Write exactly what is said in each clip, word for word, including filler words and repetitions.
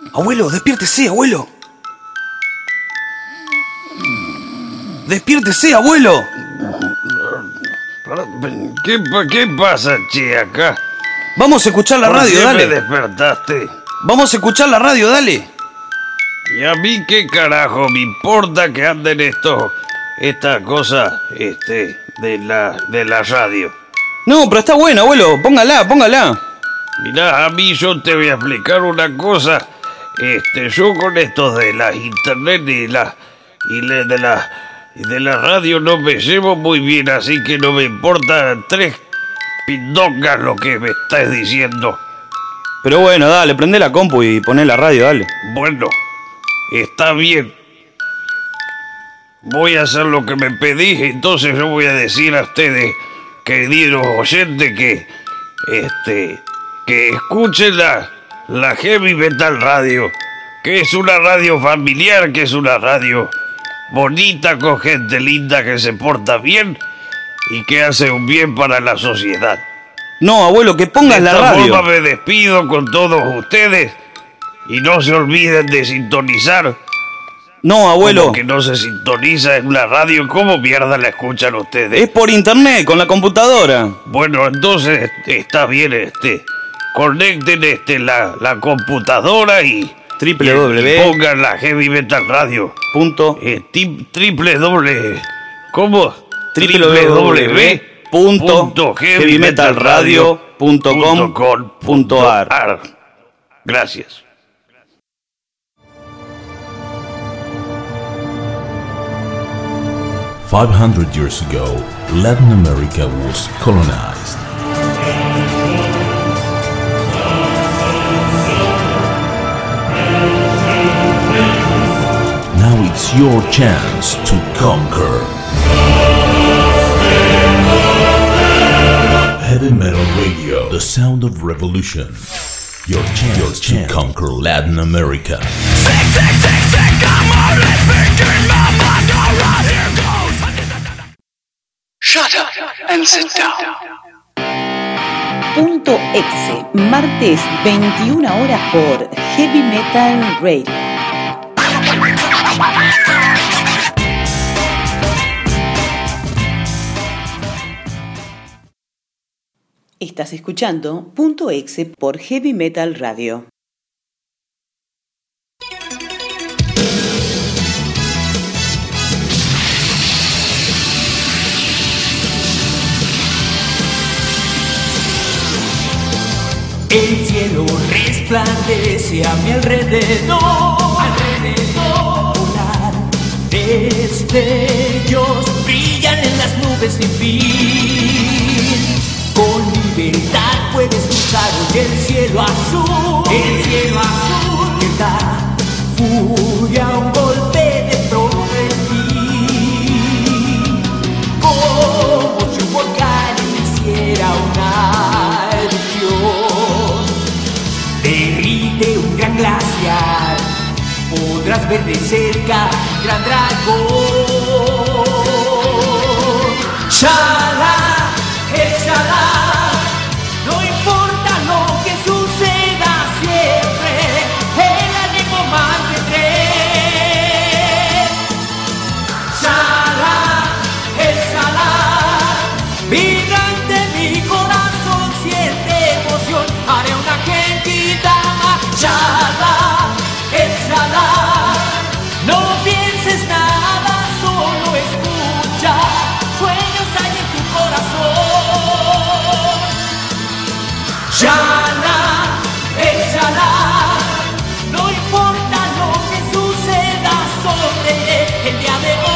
Abuelo, despiértese, abuelo. Despiértese, abuelo. ¿Qué, qué pasa, che, acá? Vamos a escuchar la radio, ¿Por qué dale. me despertaste? Vamos a escuchar la radio, dale. ¿Y a mí qué carajo me importa que anden estos, estas cosas, este, de la, de la radio? No, pero está buena, abuelo. Póngala, póngala. Mirá, a mí yo te voy a explicar una cosa. Este, yo con estos de las internet y la y le- de la y de la radio no me llevo muy bien, así que no me importa tres pindongas lo que me estás diciendo. Pero bueno, dale, prende la compu y poné la radio, dale. Bueno, está bien. Voy a hacer lo que me pedís, entonces yo voy a decir a ustedes, queridos oyentes, que este que escuchen la, la Heavy Metal Radio, que es una radio familiar, que es una radio bonita, con gente linda que se porta bien y que hace un bien para la sociedad. No, abuelo, que pongas De la esta radio. forma me despido con todos ustedes y no se olviden de sintonizar. No, abuelo. Como que no se sintoniza en la radio, ¿cómo mierda la escuchan ustedes? Es por internet, con la computadora. Bueno, entonces está bien, este, conecten este la, la computadora y, Triple y- W. y pongan la Heavy Metal Radio. Punto. Eh, ti- triple doble, ¿cómo? Triple W punto heavy metal radio punto com punto a r. Gracias. five hundred years ago, Latin America was colonized. Now it's your chance to conquer. Heavy Metal Radio, the sound of revolution. Your chance, your chance to conquer Latin America. Shut up and sit down. Punto Exe, martes veintiuna horas por Heavy Metal Radio. Estás escuchando Punto Exe por Heavy Metal Radio. El cielo resplandece a mi alrededor, alrededor. Volar destellos brillan en las nubes sin fin. Con libertad puedes cruzar hoy el cielo azul, el cielo azul. Despierta furia, un golpe dentro de ti. Como si un volcán hiciera una erupción. Derrite un gran glaciar, podrás ver de cerca un gran dragón. Shala, el Shala, no importa lo que suceda siempre, el ánimo mantendré. Shala, el Shala, vibra ante mi corazón, siente emoción, haré una gentita. Shala, el Shala, no pienses nada, solo escucha, sueños hay en tu corazón. Shala, el Shala, no importa lo que suceda sobre el día de hoy.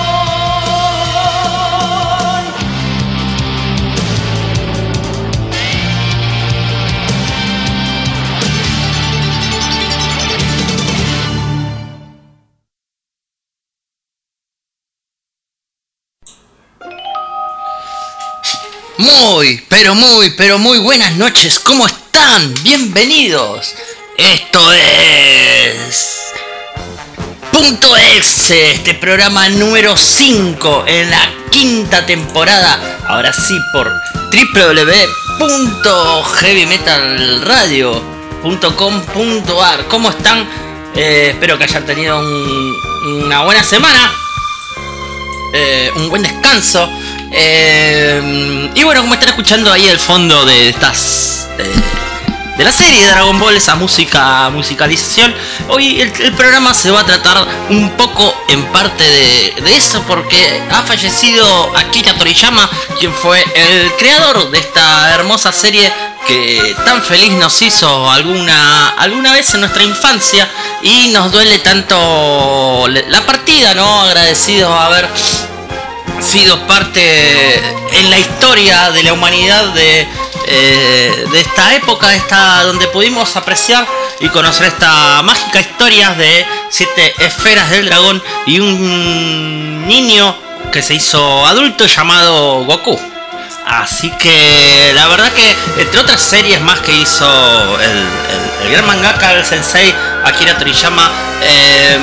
Muy, pero muy, pero muy buenas noches. ¿Cómo están? Bienvenidos. Esto es Punto Exe, este programa número cinco en la quinta temporada. Ahora sí por doble u doble u doble u punto heavy metal radio punto com punto ar. ¿Cómo están? Eh, espero que hayan tenido un, una buena semana, eh, un buen descanso. Eh, y bueno, como están escuchando ahí el fondo de estas... Eh, de la serie de Dragon Ball, esa música, musicalización. Hoy el, el programa se va a tratar un poco en parte de, de eso, porque ha fallecido Akira Toriyama, quien fue el creador de esta hermosa serie que tan feliz nos hizo alguna, alguna vez en nuestra infancia, y nos duele tanto la partida, ¿no? Agradecidos a haber sido parte en la historia de la humanidad de Eh, de esta época, esta donde pudimos apreciar y conocer esta mágica historia de siete esferas del dragón y un niño que se hizo adulto llamado Goku. Así que la verdad que entre otras series más que hizo el, el, el gran mangaka, el sensei Akira Toriyama, eh,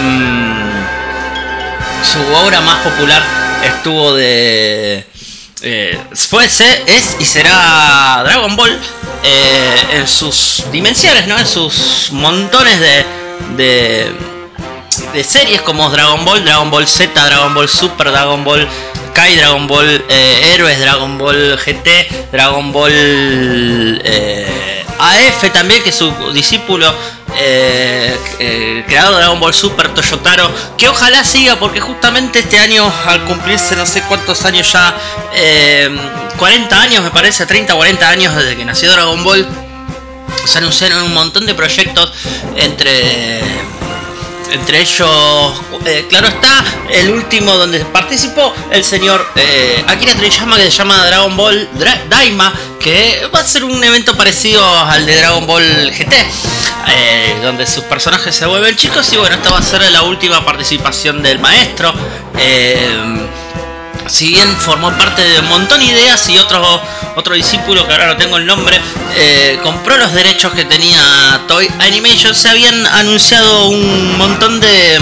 su obra más popular estuvo de... Eh, fue, es y será Dragon Ball, eh, en sus dimensiones, ¿no? En sus montones de, de, de series como Dragon Ball, Dragon Ball Z, Dragon Ball Super, Dragon Ball Kai, Dragon Ball eh, Héroes, Dragon Ball G T, Dragon Ball eh, A F también, que es su discípulo, eh, eh, creador de Dragon Ball Super, Toyotaro, que ojalá siga, porque justamente este año, al cumplirse no sé cuántos años ya, eh, cuarenta años me parece, treinta, cuarenta años desde que nació Dragon Ball, se anunciaron un montón de proyectos, entre... Entre ellos, eh, claro está, el último donde participó el señor eh, Akira Toriyama, que se llama Dragon Ball Dra- Daima, que va a ser un evento parecido al de Dragon Ball G T, eh, donde sus personajes se vuelven chicos. Y bueno, esta va a ser la última participación del maestro. Eh, si bien formó parte de un montón de ideas, y otro, otro discípulo, que ahora no tengo el nombre, eh, compró los derechos que tenía Toei Animation, se habían anunciado un montón de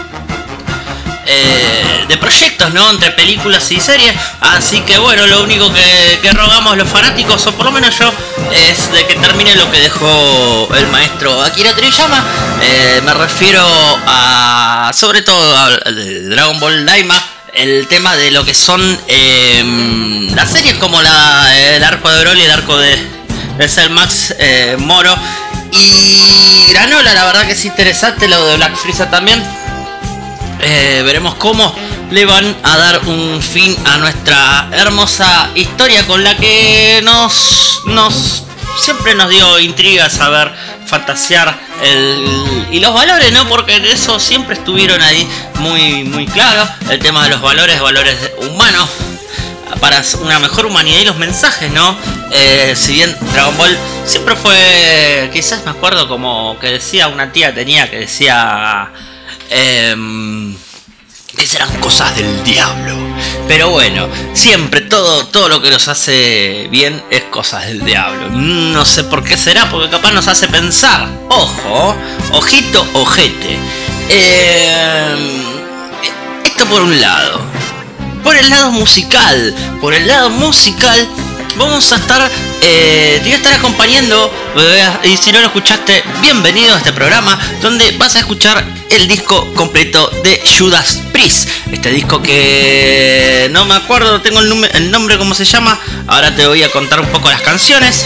eh, de proyectos, ¿no? Entre películas y series. Así que bueno, lo único que, que rogamos los fanáticos, o por lo menos yo, es de que termine lo que dejó el maestro Akira Toriyama. Eh, me refiero a, sobre todo, a, a Dragon Ball Daima, el tema de lo que son eh, las series como la, el arco de Broly, el arco de, de Cell Max, eh, Moro y Granola. La verdad que es interesante lo de Black Frieza también. Eh, veremos cómo le van a dar un fin a nuestra hermosa historia, con la que nos, nos siempre nos dio intriga saber fantasear el, y los valores, ¿no? Porque eso siempre estuvieron ahí muy, muy claro. El tema de los valores, valores humanos, para una mejor humanidad, y los mensajes, ¿no? Eh, si bien Dragon Ball siempre fue, quizás me acuerdo como que decía una tía tenía que decía eh, que serán cosas del diablo. Pero bueno, siempre todo, todo lo que nos hace bien es cosas del diablo. No sé por qué será, porque capaz nos hace pensar. Ojo, ojito, ojete. Eh, esto por un lado. Por el lado musical, por el lado musical, vamos a estar, eh, te voy a estar acompañando, y si no lo escuchaste, bienvenido a este programa, donde vas a escuchar el disco completo de Judas Priest. Este disco que no me acuerdo, tengo el, num- el nombre, cómo se llama. Ahora te voy a contar un poco las canciones.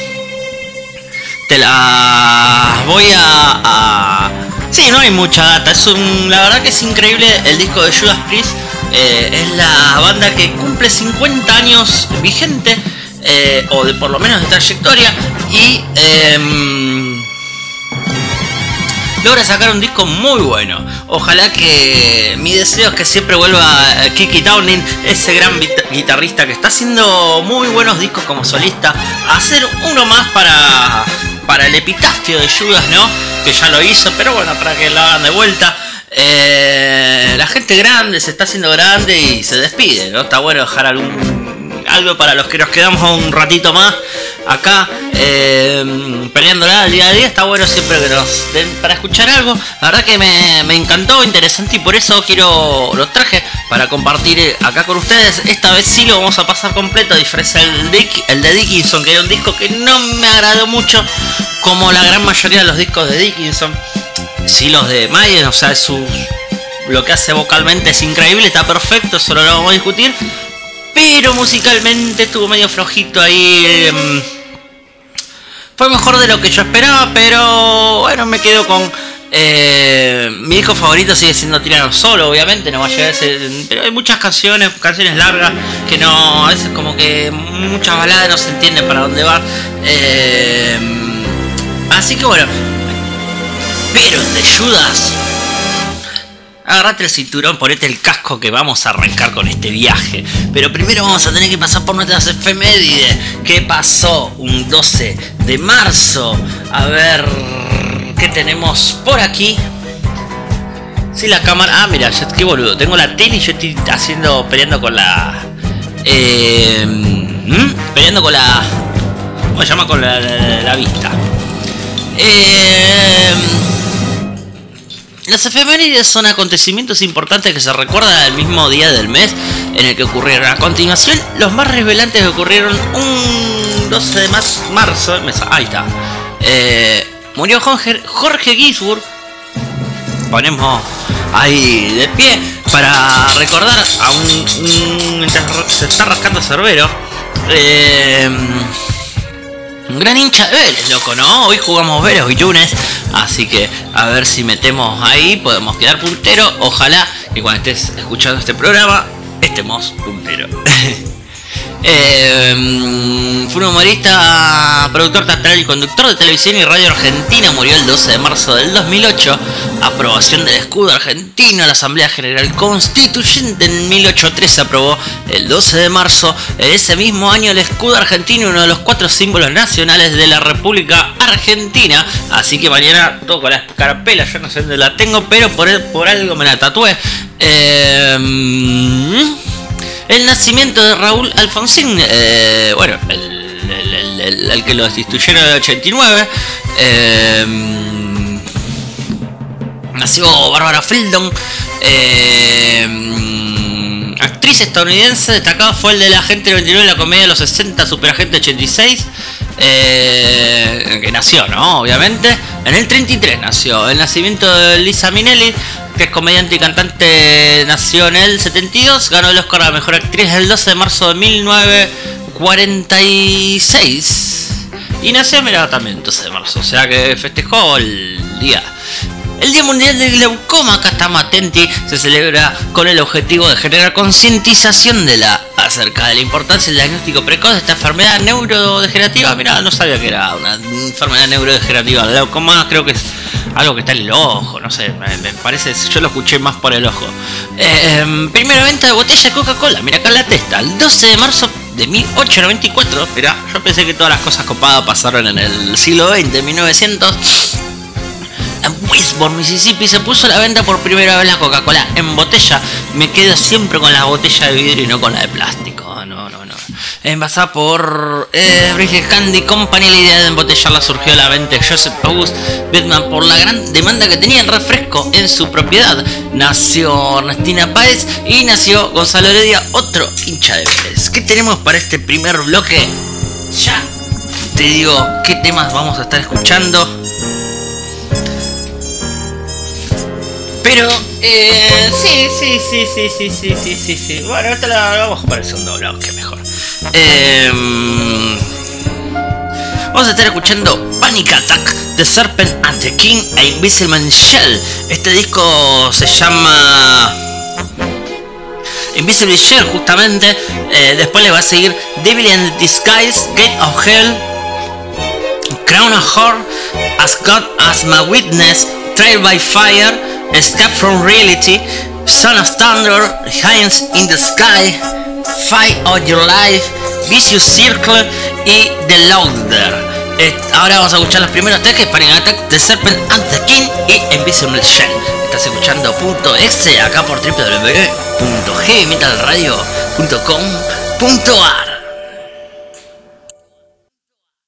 Te las voy a... a... Sí, no hay mucha data, es un... la verdad que es increíble el disco de Judas Priest. Eh, es la banda que cumple cincuenta años vigente, eh, o de por lo menos de trayectoria, y eh, logra sacar un disco muy bueno. Ojalá que mi deseo es que siempre vuelva Kiki Downing, ese gran guitarrista que está haciendo muy buenos discos como solista, a hacer uno más para, para el epitafio de Judas, ¿no? Que ya lo hizo, pero bueno, para que lo hagan de vuelta. Eh, la gente grande se está haciendo grande y se despide, ¿no? Está bueno dejar algún, algo para los que nos quedamos un ratito más. acá eh, peleándola al día a día. Está bueno siempre que nos den para escuchar algo. La verdad que me, me encantó, interesante, y por eso quiero los traje para compartir acá con ustedes. Esta vez sí lo vamos a pasar completo, a diferencia del Dick, el de Dickinson, que era un disco que no me agradó mucho, como la gran mayoría de los discos de Dickinson. Sí, los de Maiden, o sea, su, lo que hace vocalmente es increíble, está perfecto, eso no lo vamos a discutir. Pero musicalmente estuvo medio flojito ahí. Eh, fue mejor de lo que yo esperaba, pero bueno, me quedo con... Eh, mi disco favorito sigue siendo Tirano Solo, obviamente, no va a llegar a ese, pero hay muchas canciones, canciones largas, que no, a veces como que muchas baladas no se entienden para dónde va. Eh, así que bueno, pero de Judas, agarrate el cinturón, ponete el casco que vamos a arrancar con este viaje. Pero primero vamos a tener que pasar por nuestras efemérides. ¿Qué pasó un doce de marzo? A ver, ¿qué tenemos por aquí? Sí, la cámara... Ah, mira, yo, qué boludo. Tengo la tele y yo estoy haciendo... Peleando con la... Eh, ¿hmm? Peleando con la... ¿Cómo se llama? Con la, la, la vista. Eh... Las efemérides son acontecimientos importantes que se recuerdan el mismo día del mes en el que ocurrieron. A continuación, los más revelantes que ocurrieron un doce de marzo. Ahí está. Eh, murió Jorge, Jorge Gainsbourg. Ponemos ahí de pie para recordar a un... un mientras se está rascando Cerbero. Eh, un gran hincha de Vélez, loco, ¿no? Hoy jugamos Vélez y Yunes, así que a ver si metemos ahí, podemos quedar puntero. Ojalá que cuando estés escuchando este programa estemos puntero. eh, fue un humorista, productor teatral y conductor de televisión y radio argentina. Murió el doce de marzo del dos mil ocho. Aprobación del escudo argentino. La Asamblea General Constituyente en mil ochocientos trece aprobó el doce de marzo. En ese mismo año el escudo argentino, uno de los cuatro símbolos nacionales de la República Argentina. Así que mañana toco la escarapela, yo no sé dónde la tengo, pero por, el, por algo me la tatué. Eh, el nacimiento de Raúl Alfonsín, eh, bueno, el, el, el, el, el que lo destituyeron en el ochenta y nueve. Eh, nació Barbara Freedom, eh, actriz estadounidense. Destacado fue el de la Agente noventa y nueve en la comedia de los sesenta, Superagente ochenta y seis. Eh, que nació, ¿no? Obviamente. En el treinta y tres nació. El nacimiento de Liza Minnelli, que es comediante y cantante, nació en el setenta y dos. Ganó el Oscar a la mejor actriz el doce de marzo de mil novecientos cuarenta y seis. Y nació, mira, también el doce de marzo. O sea que festejó el día. El Día Mundial del Glaucoma, acá estamos atentos, se celebra con el objetivo de generar concientización de la acerca de la importancia del diagnóstico precoz de esta enfermedad neurodegenerativa. Mirá, no sabía que era una enfermedad neurodegenerativa. El glaucoma creo que es algo que está en el ojo, no sé, me, me parece, yo lo escuché más por el ojo. Eh, primera venta de botella de Coca-Cola, mira acá la testa, el doce de marzo de mil ochocientos noventa y cuatro. Mirá, yo pensé que todas las cosas copadas pasaron en el siglo veinte, mil novecientos. En Westport, Mississippi, se puso a la venta por primera vez la Coca-Cola en botella. Me quedo siempre con la botella de vidrio y no con la de plástico. No, no, no. Envasada por eh, British Candy Company, la idea de embotellarla surgió de la venta de Joseph August Bedman por la gran demanda que tenía el refresco en su propiedad. Nació Ernestina Páez y nació Gonzalo Heredia, otro hincha de Vélez. ¿Qué tenemos para este primer bloque? Ya te digo qué temas vamos a estar escuchando. Pero, eh, sí, sí, sí, sí, sí, sí, sí, sí, sí. Bueno, ahorita la vamos para el segundo bloque mejor. Eh, vamos a estar escuchando Panic Attack, The Serpent and the King e Invisible Shell. Este disco se llama Invisible Shell, justamente. Eh, después le va a seguir Devil in Disguise, Gate of Hell, Crown of Horror, As God As My Witness, Trial by Fire, Escape from Reality, Son of Thunder, Giants in the Sky, Fight of Your Life, Vicious Circle y The Loader. Eh, ahora vamos a escuchar los primeros tres, que es Panic Attack, The Serpent and the King y Invisible Shell. Estás escuchando punto .exe acá por w w w punto heavy metal radio punto com punto a r.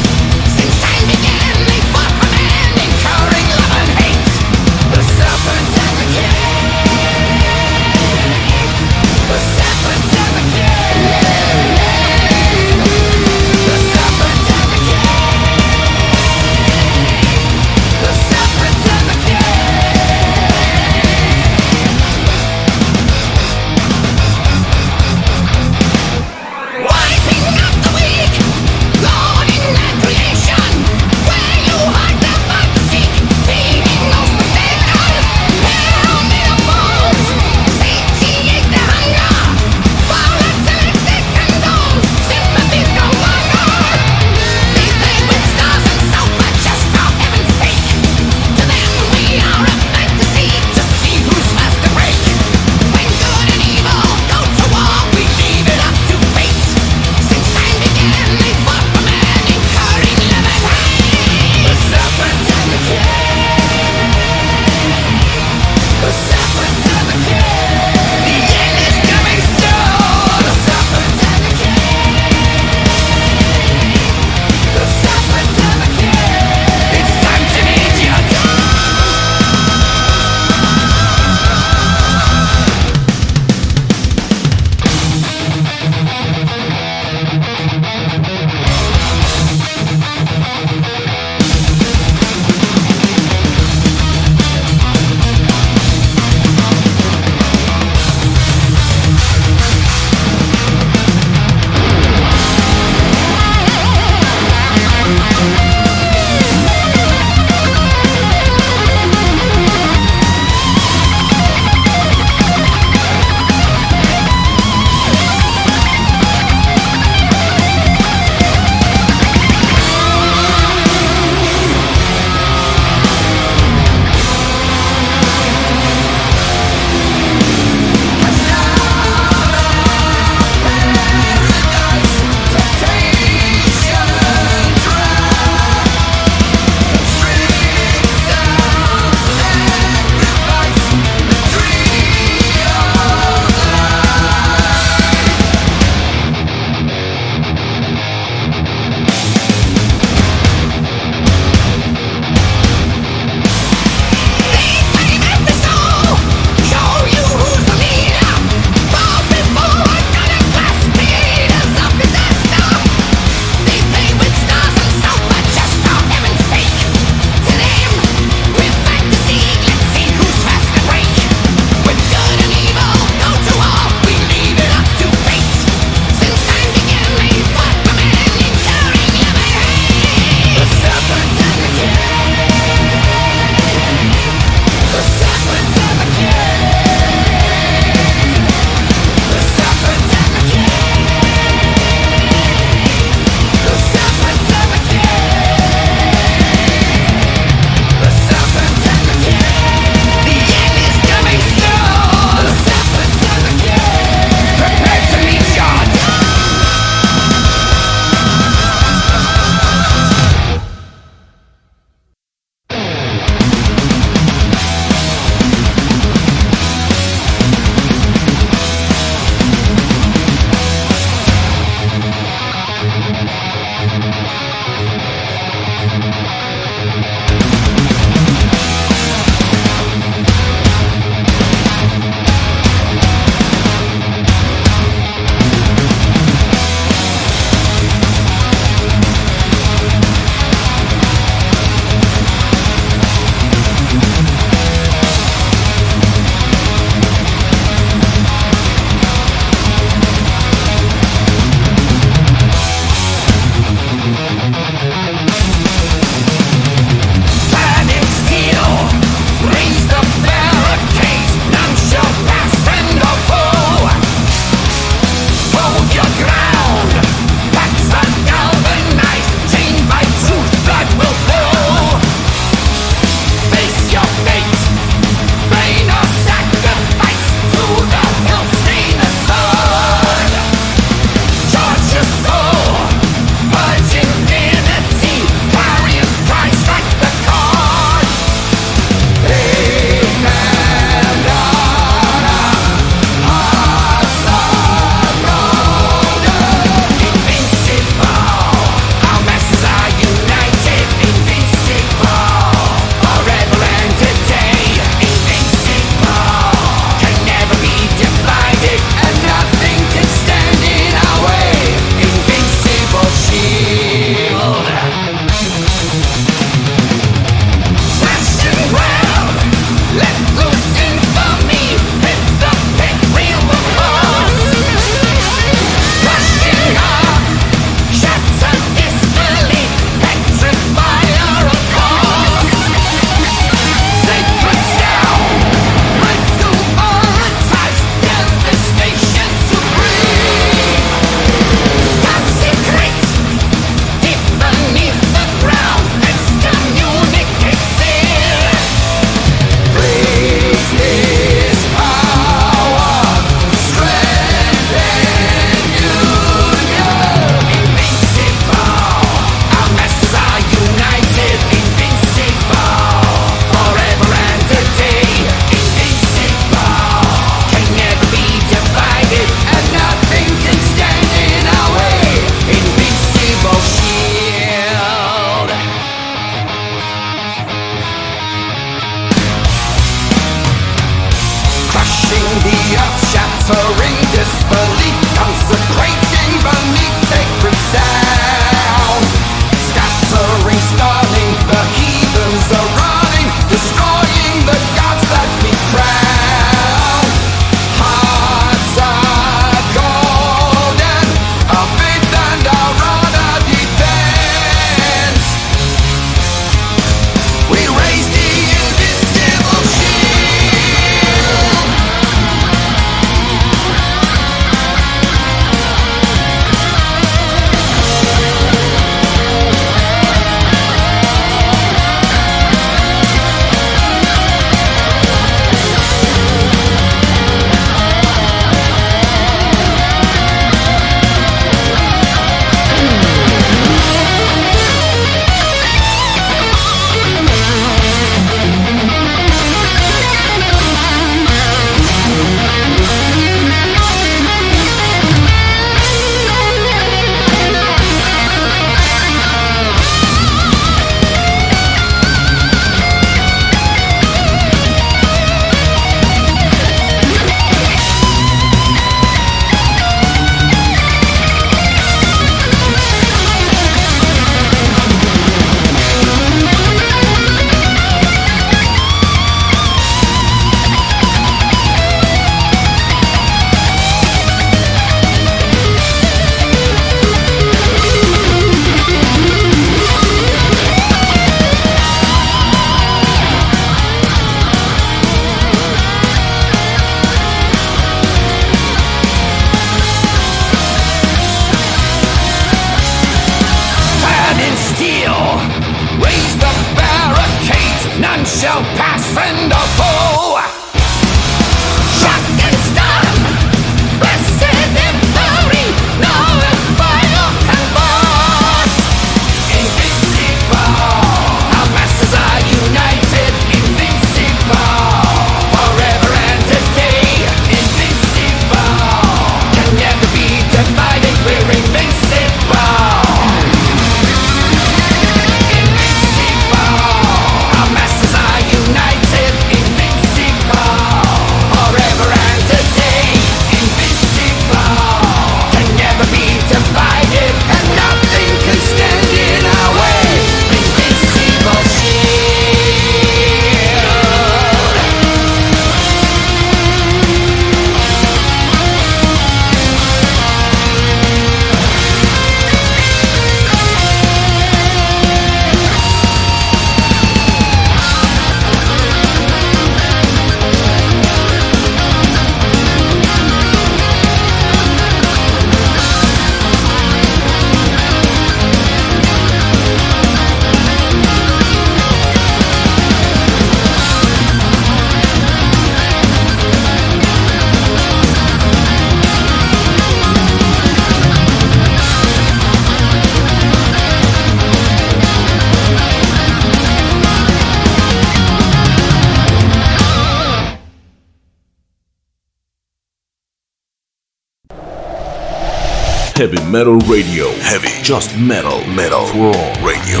Heavy Metal Radio. Heavy. Just metal. Metal. For all radio.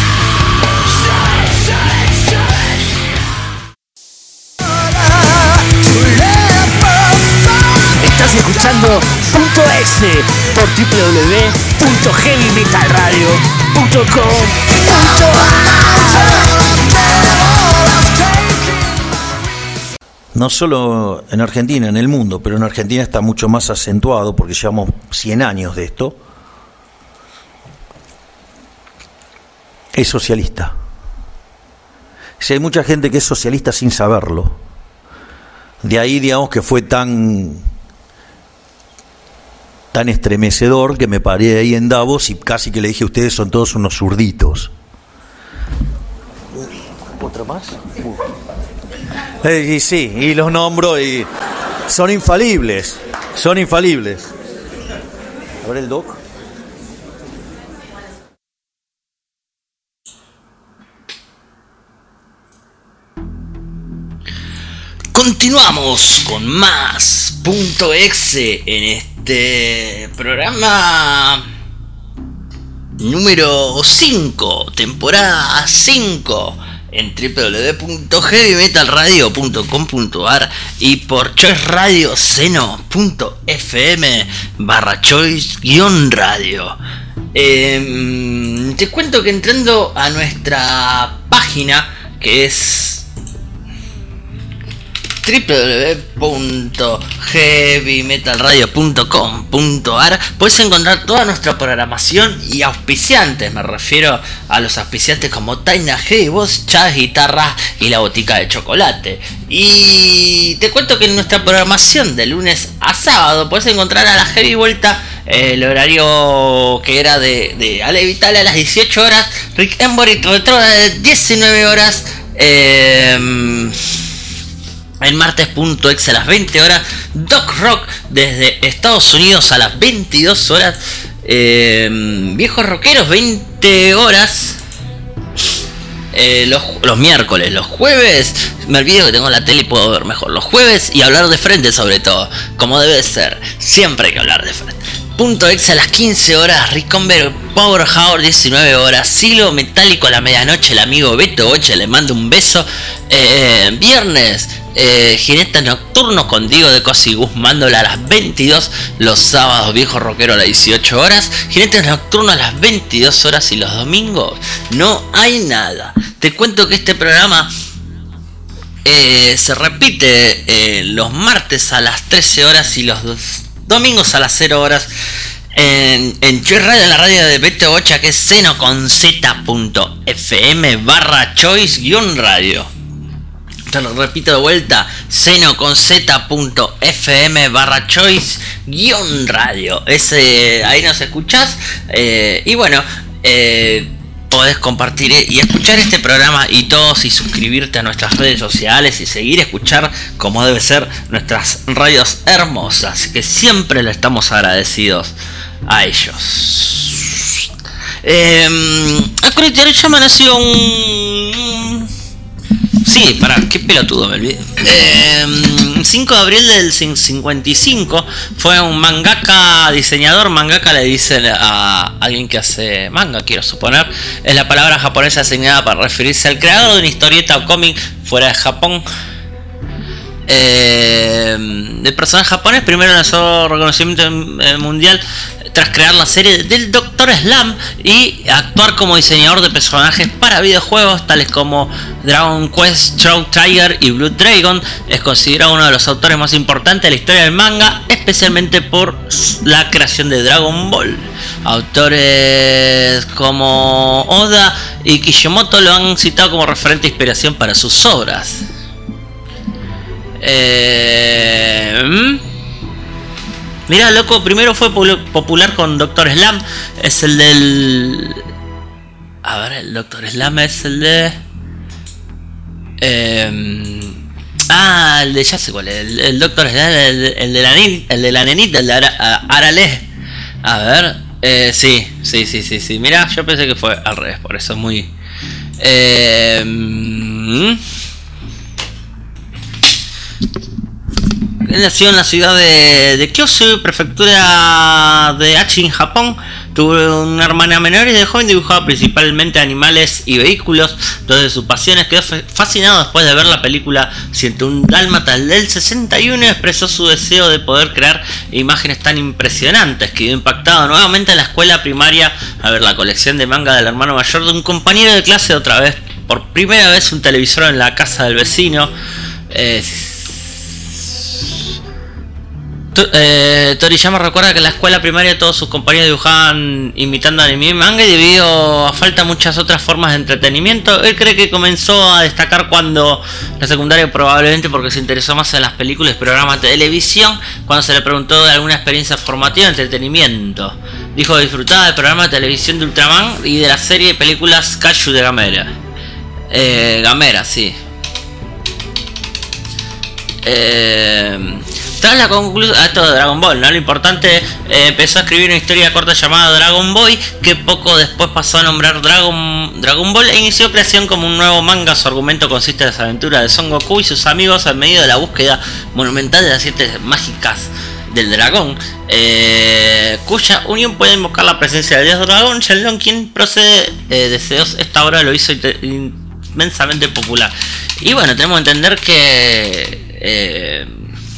Estás escuchando Punto Exe por doble u doble u doble u punto heavy metal radio punto com punto a r. No solo en Argentina, en el mundo, pero en Argentina está mucho más acentuado porque llevamos cien años de esto. Es socialista. Si hay mucha gente que es socialista sin saberlo. De ahí, digamos, que fue tan tan estremecedor que me paré ahí en Davos y casi que le dije, ustedes son todos unos zurditos. ¿Otra más? Uh. Eh, y sí, y los nombro y son infalibles, son infalibles. A ver el doc. Continuamos con más Punto Exe en este programa número cinco, temporada cinco, en doble u doble u doble u punto heavy metal radio punto com punto a r y por choice radio seno punto f m barra choice guión radio. Eh, te cuento que entrando a nuestra página, que es doble u doble u doble u punto heavy metal radio punto com punto a r, puedes encontrar toda nuestra programación y auspiciantes. Me refiero a los auspiciantes como Taina Heavy Boss, Chas Guitarras y la Botica de Chocolate. Y te cuento que en nuestra programación de lunes a sábado puedes encontrar a la Heavy Vuelta, eh, el horario que era de, de Ale Vital a las dieciocho horas, Rick Embury Retro de diecinueve horas, eh... el martes punto exe a las veinte horas, Doc Rock desde Estados Unidos a las veintidós horas, eh, Viejos Rockeros veinte horas, eh, los, los miércoles, los jueves, me olvido que tengo la tele y puedo ver mejor, los jueves y hablar de frente sobre todo, como debe ser, siempre hay que hablar de frente. Punto Exe a las quince horas, Rickenberg Power Hour diecinueve horas, Silo Metálico a la medianoche, el amigo Beto Boche le mando un beso, eh, viernes, Eh, Jinetes Nocturnos con Diego de Cosi Guzmándola a las veintidós, los sábados Viejo Rockero a las dieciocho horas, Jinetes Nocturnos a las veintidós horas y los domingos no hay nada. Te cuento que este programa eh, se repite eh, los martes a las trece horas y los domingos a las cero horas en, en Choice Radio, en la radio de Beto Bocha, que es seno con z punto f m barra choice guión radio. Te lo repito de vuelta, seno con z punto f m barra choice guión radio. Ese, ahí nos escuchás. Eh, y bueno, eh, podés compartir y escuchar este programa y todos, y suscribirte a nuestras redes sociales y seguir escuchar como debe ser nuestras radios hermosas, que siempre le estamos agradecidos a ellos. Eh, a ya me nació un... Sí, pará, qué pelotudo, me olvidé. Eh, cinco de abril del cincuenta y cinco fue un mangaka, diseñador. Mangaka le dicen a alguien que hace manga, quiero suponer. Es la palabra japonesa asignada para referirse al creador de una historieta o cómic fuera de Japón. Eh, el personaje japonés primero lanzó reconocimiento mundial tras crear la serie del Doctor Slam y actuar como diseñador de personajes para videojuegos tales como Dragon Quest, Trout Tiger y Blood Dragon. Es considerado uno de los autores más importantes de la historia del manga, especialmente por la creación de Dragon Ball. Autores como Oda y Kishimoto lo han citado como referente de inspiración para sus obras. Eh... Mirá, loco, primero fue popular con Doctor Slam. Es el del... A ver, el Doctor Slam es el de... Eh... Ah, el de... Ya sé cuál es. El, el Doctor Slam, el, el de la nenita, el de la nenita, el de Ara, Arale. A ver... Eh, sí, sí, sí, sí, sí. Mirá, yo pensé que fue al revés, por eso es muy... Eh... Él nació en la ciudad de, de Kyushu, prefectura de Aichi, en Japón. Tuvo una hermana menor y de joven dibujaba principalmente animales y vehículos. Dos de sus pasiones. Quedó fascinado después de ver la película ciento uno Dálmatas del sesenta y uno y expresó su deseo de poder crear imágenes tan impresionantes. Quedó impactado nuevamente en la escuela primaria a ver la colección de manga del hermano mayor de un compañero de clase. Otra vez, por primera vez, un televisor en la casa del vecino. Eh, Eh, Toriyama recuerda que en la escuela primaria todos sus compañeros dibujaban imitando anime y manga, y debido a falta de muchas otras formas de entretenimiento, él cree que comenzó a destacar cuando la secundaria, probablemente porque se interesó más en las películas y programas de televisión. Cuando se le preguntó de alguna experiencia formativa de entretenimiento, dijo que disfrutaba del programa de televisión de Ultraman y de la serie de películas Kaiju de Gamera. Eh, Gamera, sí. Eh... Tras la conclusión, esto de Dragon Ball, ¿no? Lo importante, eh, empezó a escribir una historia corta llamada Dragon Boy, que poco después pasó a nombrar Dragon, Dragon Ball, e inició creación como un nuevo manga. Su argumento consiste en las aventuras de Son Goku y sus amigos en medio de la búsqueda monumental de las siete mágicas del dragón, eh, cuya unión puede invocar la presencia del dios dragón Shenlong, quien procede eh, deseos. Esta obra lo hizo inmensamente popular. Y bueno, tenemos que entender que... Eh,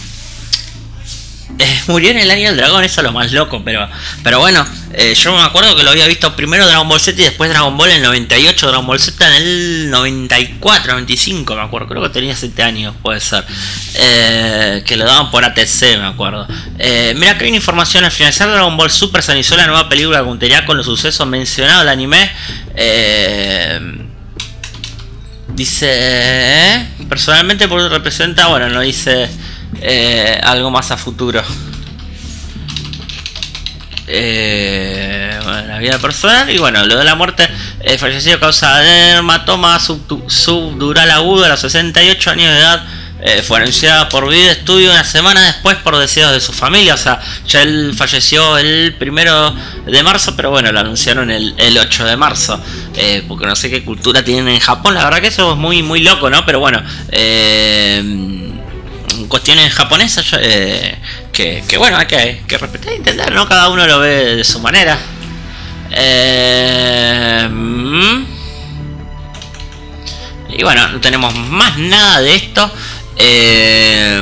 Eh, murió en el año del dragón, eso es lo más loco, pero pero bueno, eh, yo me acuerdo que lo había visto primero Dragon Ball Z y después Dragon Ball en el noventa y ocho, Dragon Ball Z en el noventa y cuatro, noventa y cinco, me acuerdo, creo que tenía siete años, puede ser, eh, que lo daban por A T C, me acuerdo. Eh, mira, que hay una información: al finalizar Dragon Ball Super se inició la nueva película que contaría con los sucesos mencionados del anime. Eh, dice, eh, personalmente porque representa, bueno, no dice... Eh, algo más a futuro. Eh, bueno, la vida personal y bueno, lo de la muerte. Eh, falleció a causa de hematoma subdural agudo a los sesenta y ocho años de edad. Eh, fue anunciada por Video Studio una semana después por deseos de su familia. O sea, ya él falleció el primero de marzo, pero bueno, lo anunciaron el, el ocho de marzo. Eh, porque no sé qué cultura tienen en Japón. La verdad que eso es muy, muy loco, ¿no? Pero bueno, eh... cuestiones japonesas, eh, que, que bueno, hay que, que respetar y entender, ¿no? Cada uno lo ve de su manera. Eh, y bueno, no tenemos más nada de esto. Eh,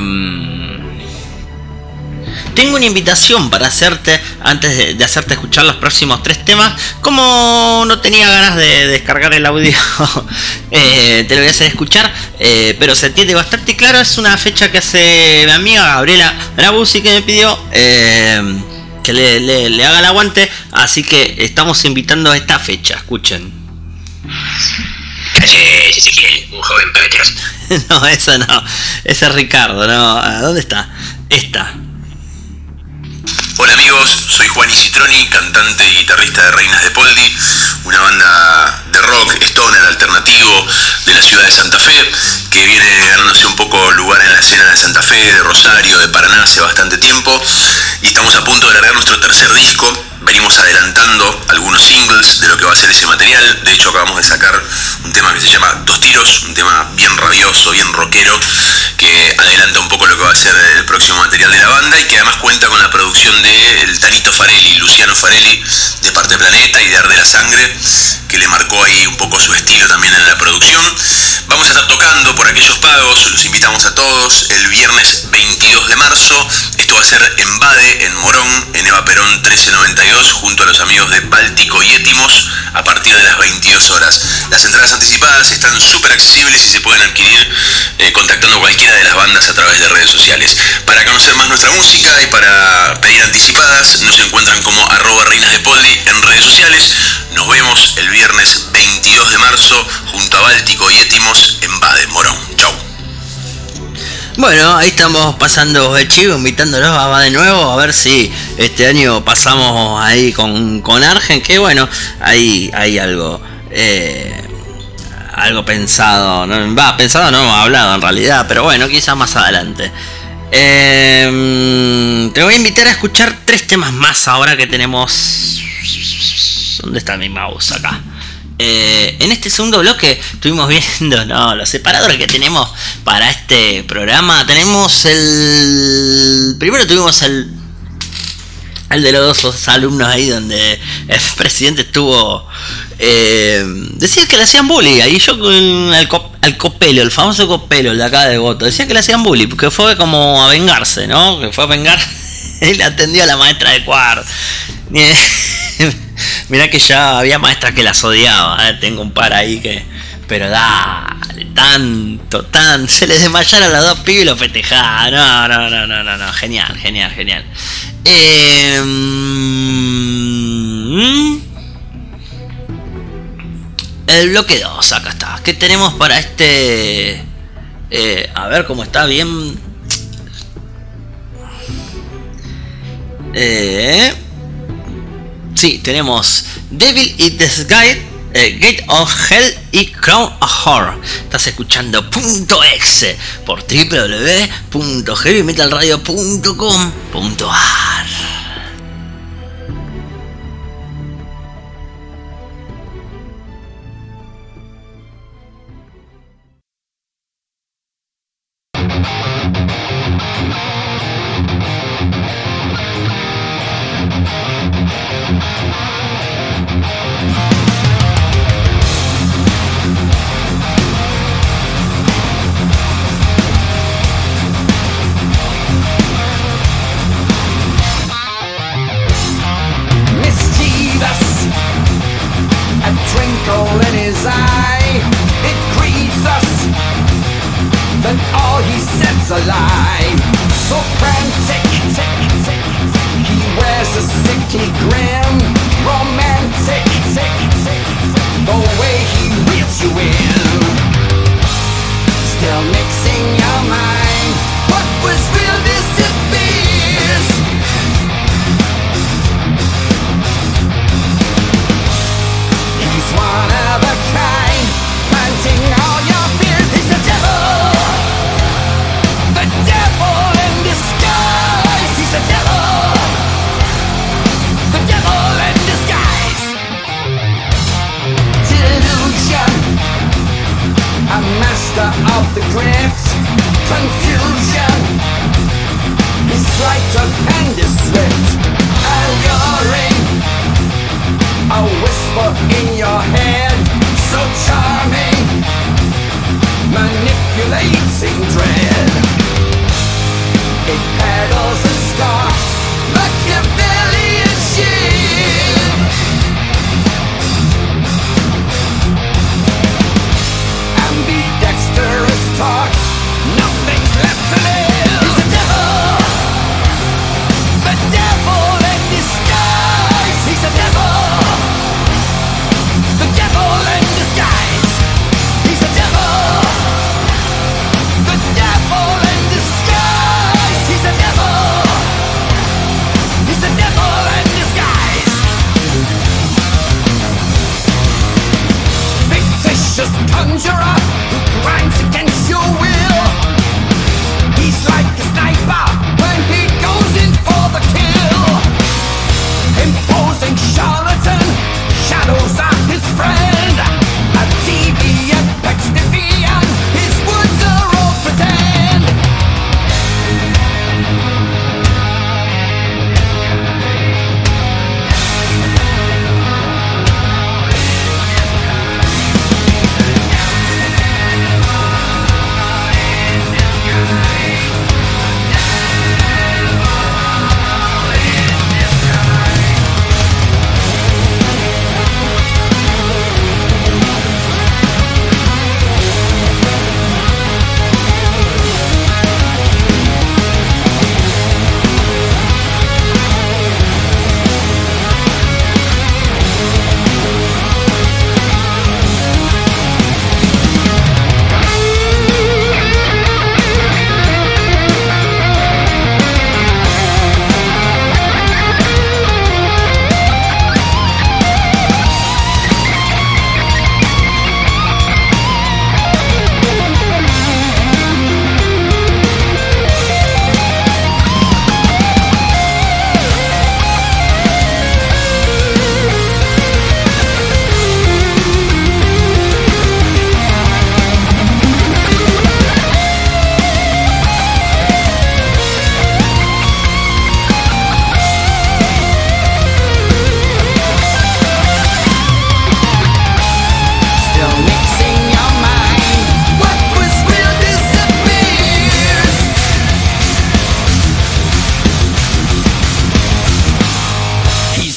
Tengo una invitación para hacerte antes de, de hacerte escuchar los próximos tres temas. Como no tenía ganas de, de descargar el audio, eh, te lo voy a hacer escuchar, eh, pero se entiende bastante claro. Es una fecha que hace mi amiga Gabriela Brabusi, que me pidió eh, que le, le, le haga el aguante. Así que estamos invitando a esta fecha. Escuchen. Ese es Ezequiel, un joven peleteroso. No, eso no. Ese es Ricardo, no. ¿Dónde está? Esta. Hola amigos, soy Juan Citroni, cantante y guitarrista de Reinas de Poldi, una banda de rock stoner alternativo de la ciudad de Santa Fe, que viene ganándose un poco lugar en la escena de Santa Fe, de Rosario, de Paraná hace bastante tiempo, y estamos a punto de largar nuestro tercer disco. Venimos adelantando algunos singles de lo que va a ser ese material. De hecho, acabamos de sacar un tema que se llama Dos Tiros, un tema bien rabioso, bien rockero, que adelanta un poco lo que va a ser el próximo material de la banda, y que además cuenta con la producción de el Tanito Farelli, Luciano Farelli, de Parte Planeta y de Arde la Sangre, que le marcó ahí un poco su estilo también en la producción. Vamos a estar tocando por aquellos pagos, los invitamos a todos, el viernes veintidós de marzo. Esto va a ser en Bade, en Morón, en Eva Perón trece noventa y dos, junto a los amigos de Báltico y Étimos, a partir de las veintidós horas. Las entradas anticipadas están súper accesibles y se pueden adquirir eh, contactando cualquiera de las bandas a través de redes sociales. Para conocer más nuestra música y para pedir anticipadas, nos encuentran como arroba Reinas de Poldi en redes sociales. Nos vemos el viernes veintidós de marzo junto a Báltico y Étimos en Bade, Morón. Chau. Bueno, ahí estamos pasando el chivo, invitándolos a de nuevo, a ver si este año pasamos ahí con, con Argen, que bueno, ahí hay algo eh, algo pensado, no va pensado, no hemos hablado en realidad, pero bueno, quizás más adelante. Eh, te voy a invitar a escuchar tres temas más ahora que tenemos. ¿Dónde está mi mouse? Acá. Eh, en este segundo bloque estuvimos viendo no, los separadores que tenemos para este programa. Tenemos el... Primero tuvimos el... El de los dos alumnos ahí donde el presidente estuvo... Eh, decir que le hacían bullying. Ahí yo con el, el Copelo, el famoso Copelo, el de acá de Voto, decía que le hacían bullying, porque fue como a vengarse, ¿no? Que fue a vengar y le atendió a la maestra de cuarto. Mirá que ya había maestras que las odiaba, ¿eh? Tengo un par ahí que... Pero dale, tanto, tan... Se les desmayaron a los dos pibes y lo festejaban. No, no, no, no, no, no. Genial, genial, genial. Eh... El bloque dos, acá está. ¿Qué tenemos para este...? Eh, a ver cómo está bien... Eh... Sí, tenemos Devil in Disguise, eh, Gate of Hell y Crown of Horror. Estás escuchando Punto Exe por doble u doble u doble u punto heavy metal radio punto com punto a r.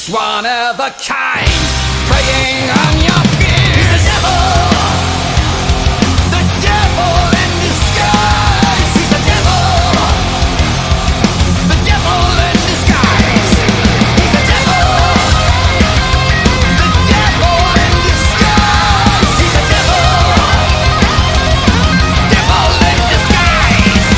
He's one of a kind, preying on your fears. He's the devil, the devil in disguise. He's the devil, the devil in disguise. He's the devil, the devil in disguise. He's the devil, devil in disguise.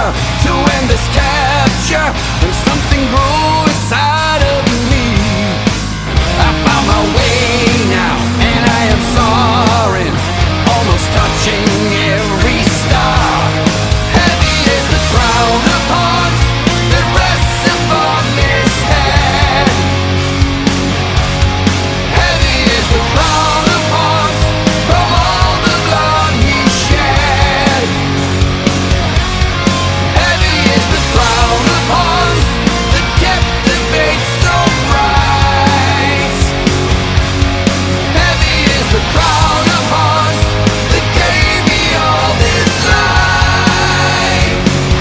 to end this capture, and something grew inside of me. I found my way now, and I am soaring, almost touching every star. Heavy is the crown of hearts that rests upon this head. Heavy is the crown of hearts from all the blood he shed. Heavy is the crown of hearts that kept the faith so bright. Heavy is the crown of hearts that gave me all this life.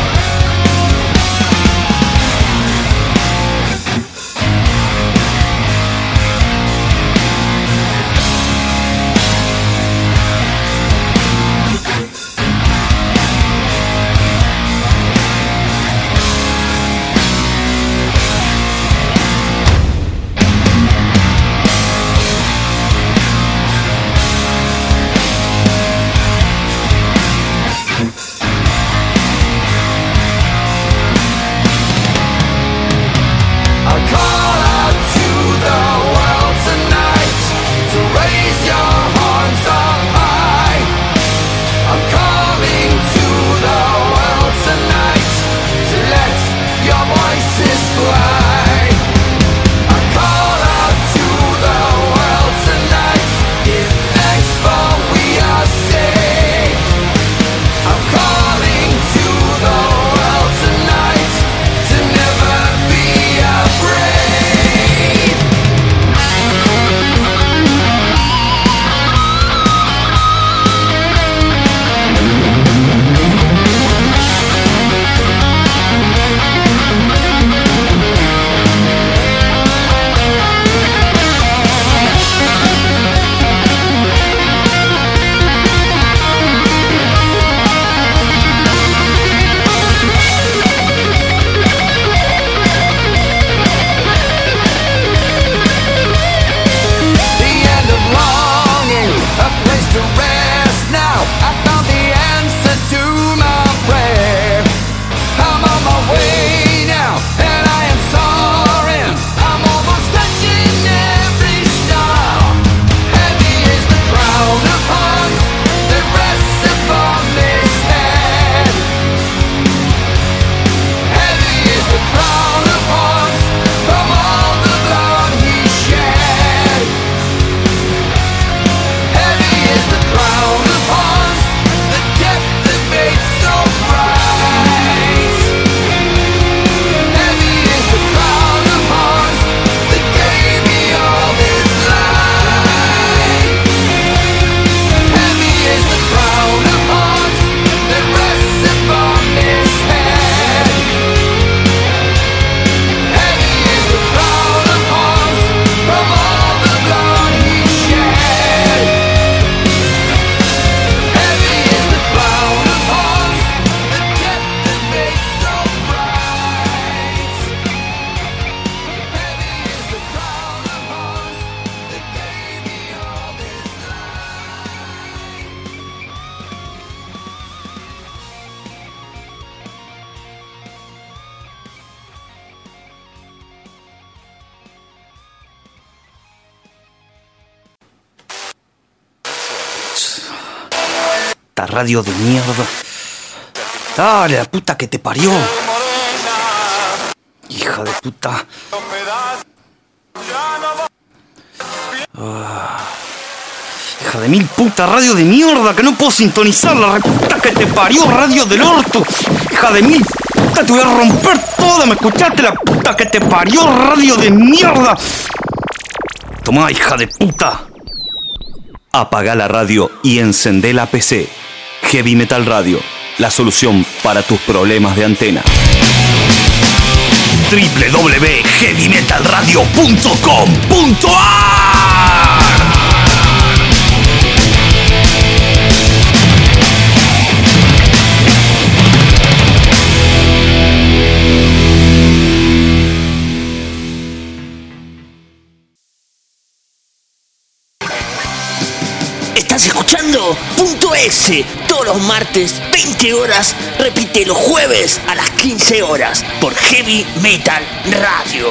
I call out to the world tonight to raise your horns up high. I'm calling to the world tonight to let your voices fly. I call out to the world tonight, give thanks for we are saved. I'm calling to the world tonight to never be afraid. The end of longing, a place to rest now. I found the answer to my prayer. I'm on my way now, and I am soaring. I'm almost touching every star. Heavy is the crown of hearts that rests upon this head. Heavy is the crown of hearts from all the blood he shed. Heavy is the crown of hearts that kept the faith so bright. Heavy is the crown of hearts that gave me all this life. Heavy is the crown of hearts that rests upon this head. Heavy is the crown of hearts from all the blood he shed. Heavy is the crown of hearts that kept the faith so bright. Heavy is the crown of hearts that gave me all this life. Esta radio de mierda. Dale, la puta que te parió. Hija de puta. Ah. Hija de mil puta, radio de mierda, que no puedo sintonizar. La puta que te parió, radio del orto. Hija de mil puta, te voy a romper toda. ¿Me escuchaste? La puta que te parió, radio de mierda. Tomá, hija de puta. Apaga la radio y encendé la P C. Heavy Metal Radio, la solución para tus problemas de antena. doble u doble u doble u punto heavy metal radio punto com punto a r Estás escuchando Punto S, todos todos los martes, veinte horas, repite los jueves a las quince horas por Heavy Metal Radio.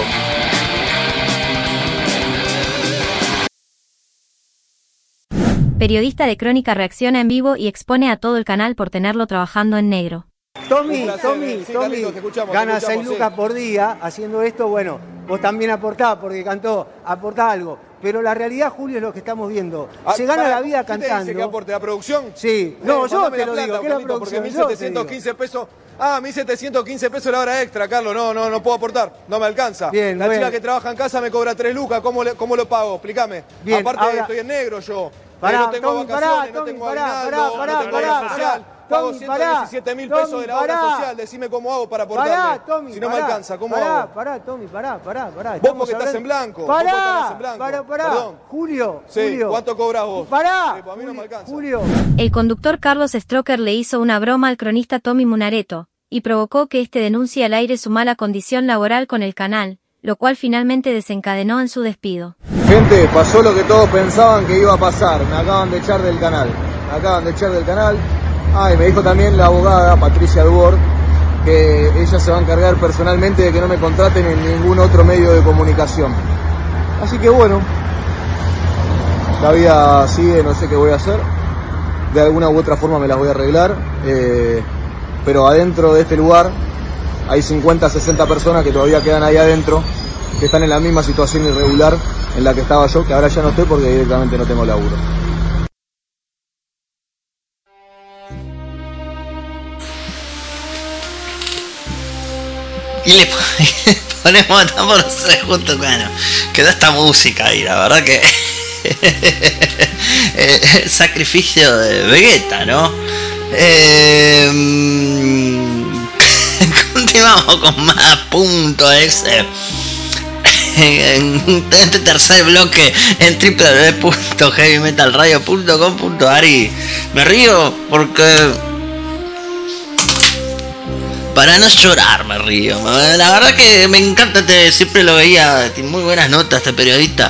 Periodista de Crónica reacciona en vivo y expone a todo el canal por tenerlo trabajando en negro. Tommy, Tommy, sí, Tommy, te escuchamos, gana te seis lucas sí. por día haciendo esto, bueno, vos también aportás porque cantó, aportá algo. Pero la realidad, Julio, es lo que estamos viendo. Ah, Se gana para, la vida ¿qué cantando. te dice que aporte la producción? Sí. No, eh, yo te la lo plata, digo, ¿qué es la producción? porque mil setecientos quince pesos... Ah, mil setecientos quince pesos la hora extra, Carlos. No, no, no puedo aportar. No me alcanza. Bien, la bueno. chica que trabaja en casa me cobra tres lucas. ¿Cómo, le, cómo lo pago? Explícame. Bien, aparte ahora... estoy en negro yo. Pará, no tengo Tommy, vacaciones, pará, no Tommy, tengo pará, aguinaldo, pará, no tengo pará, obra pará, social. pará. Pago Tommy, ciento diecisiete mil pesos de la obra pará. social. Decime cómo hago para aportarle. Pará, Tommy, si no pará, me alcanza, ¿cómo pará, hago? Pará, Tommy, pará, pará, pará. Vos porque estás en blanco. Pará, vos porque estás en blanco. pará, pará. Perdón. Julio, sí, Julio. ¿cuánto cobras vos? Pará. Sí, pues a mí no me alcanza. Julio. El conductor Carlos Stroker le hizo una broma al cronista Tommy Munareto, y provocó que este denuncie al aire su mala condición laboral con el canal, lo cual finalmente desencadenó en su despido. Gente, pasó lo que todos pensaban que iba a pasar. Me acaban de echar del canal. Me acaban de echar del canal. Ah, y me dijo también la abogada, Patricia Dubord, que ella se va a encargar personalmente de que no me contraten en ningún otro medio de comunicación. Así que bueno, la vida sigue, no sé qué voy a hacer. De alguna u otra forma me las voy a arreglar. Eh, pero adentro de este lugar hay cincuenta, sesenta personas que todavía quedan ahí adentro, que están en la misma situación irregular en la que estaba yo, que ahora ya no estoy porque directamente no tengo laburo. Y le ponemos tambor junto, bueno, quedó esta música ahí, la verdad que el sacrificio de Vegeta, ¿no? Eh, continuamos con más punto exe en este tercer bloque en doble u doble u doble u punto heavy metal radio punto com punto a r y me río porque para no llorar me río. La verdad que me encanta, te, siempre lo veía, tiene muy buenas notas este periodista.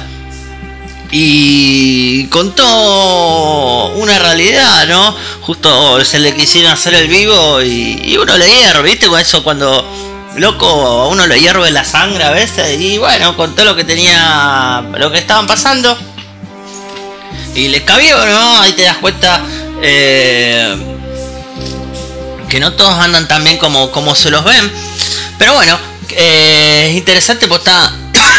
Y contó una realidad, ¿no? Justo se le quisieron hacer el vivo y, y uno le hierve, ¿viste? Con eso cuando loco a uno le hierve la sangre a veces. Y bueno, contó lo que tenía, lo que estaban pasando. Y les cabió, ¿no? Ahí te das cuenta eh, que no todos andan tan bien como, como se los ven. Pero bueno, eh, es interesante porque está...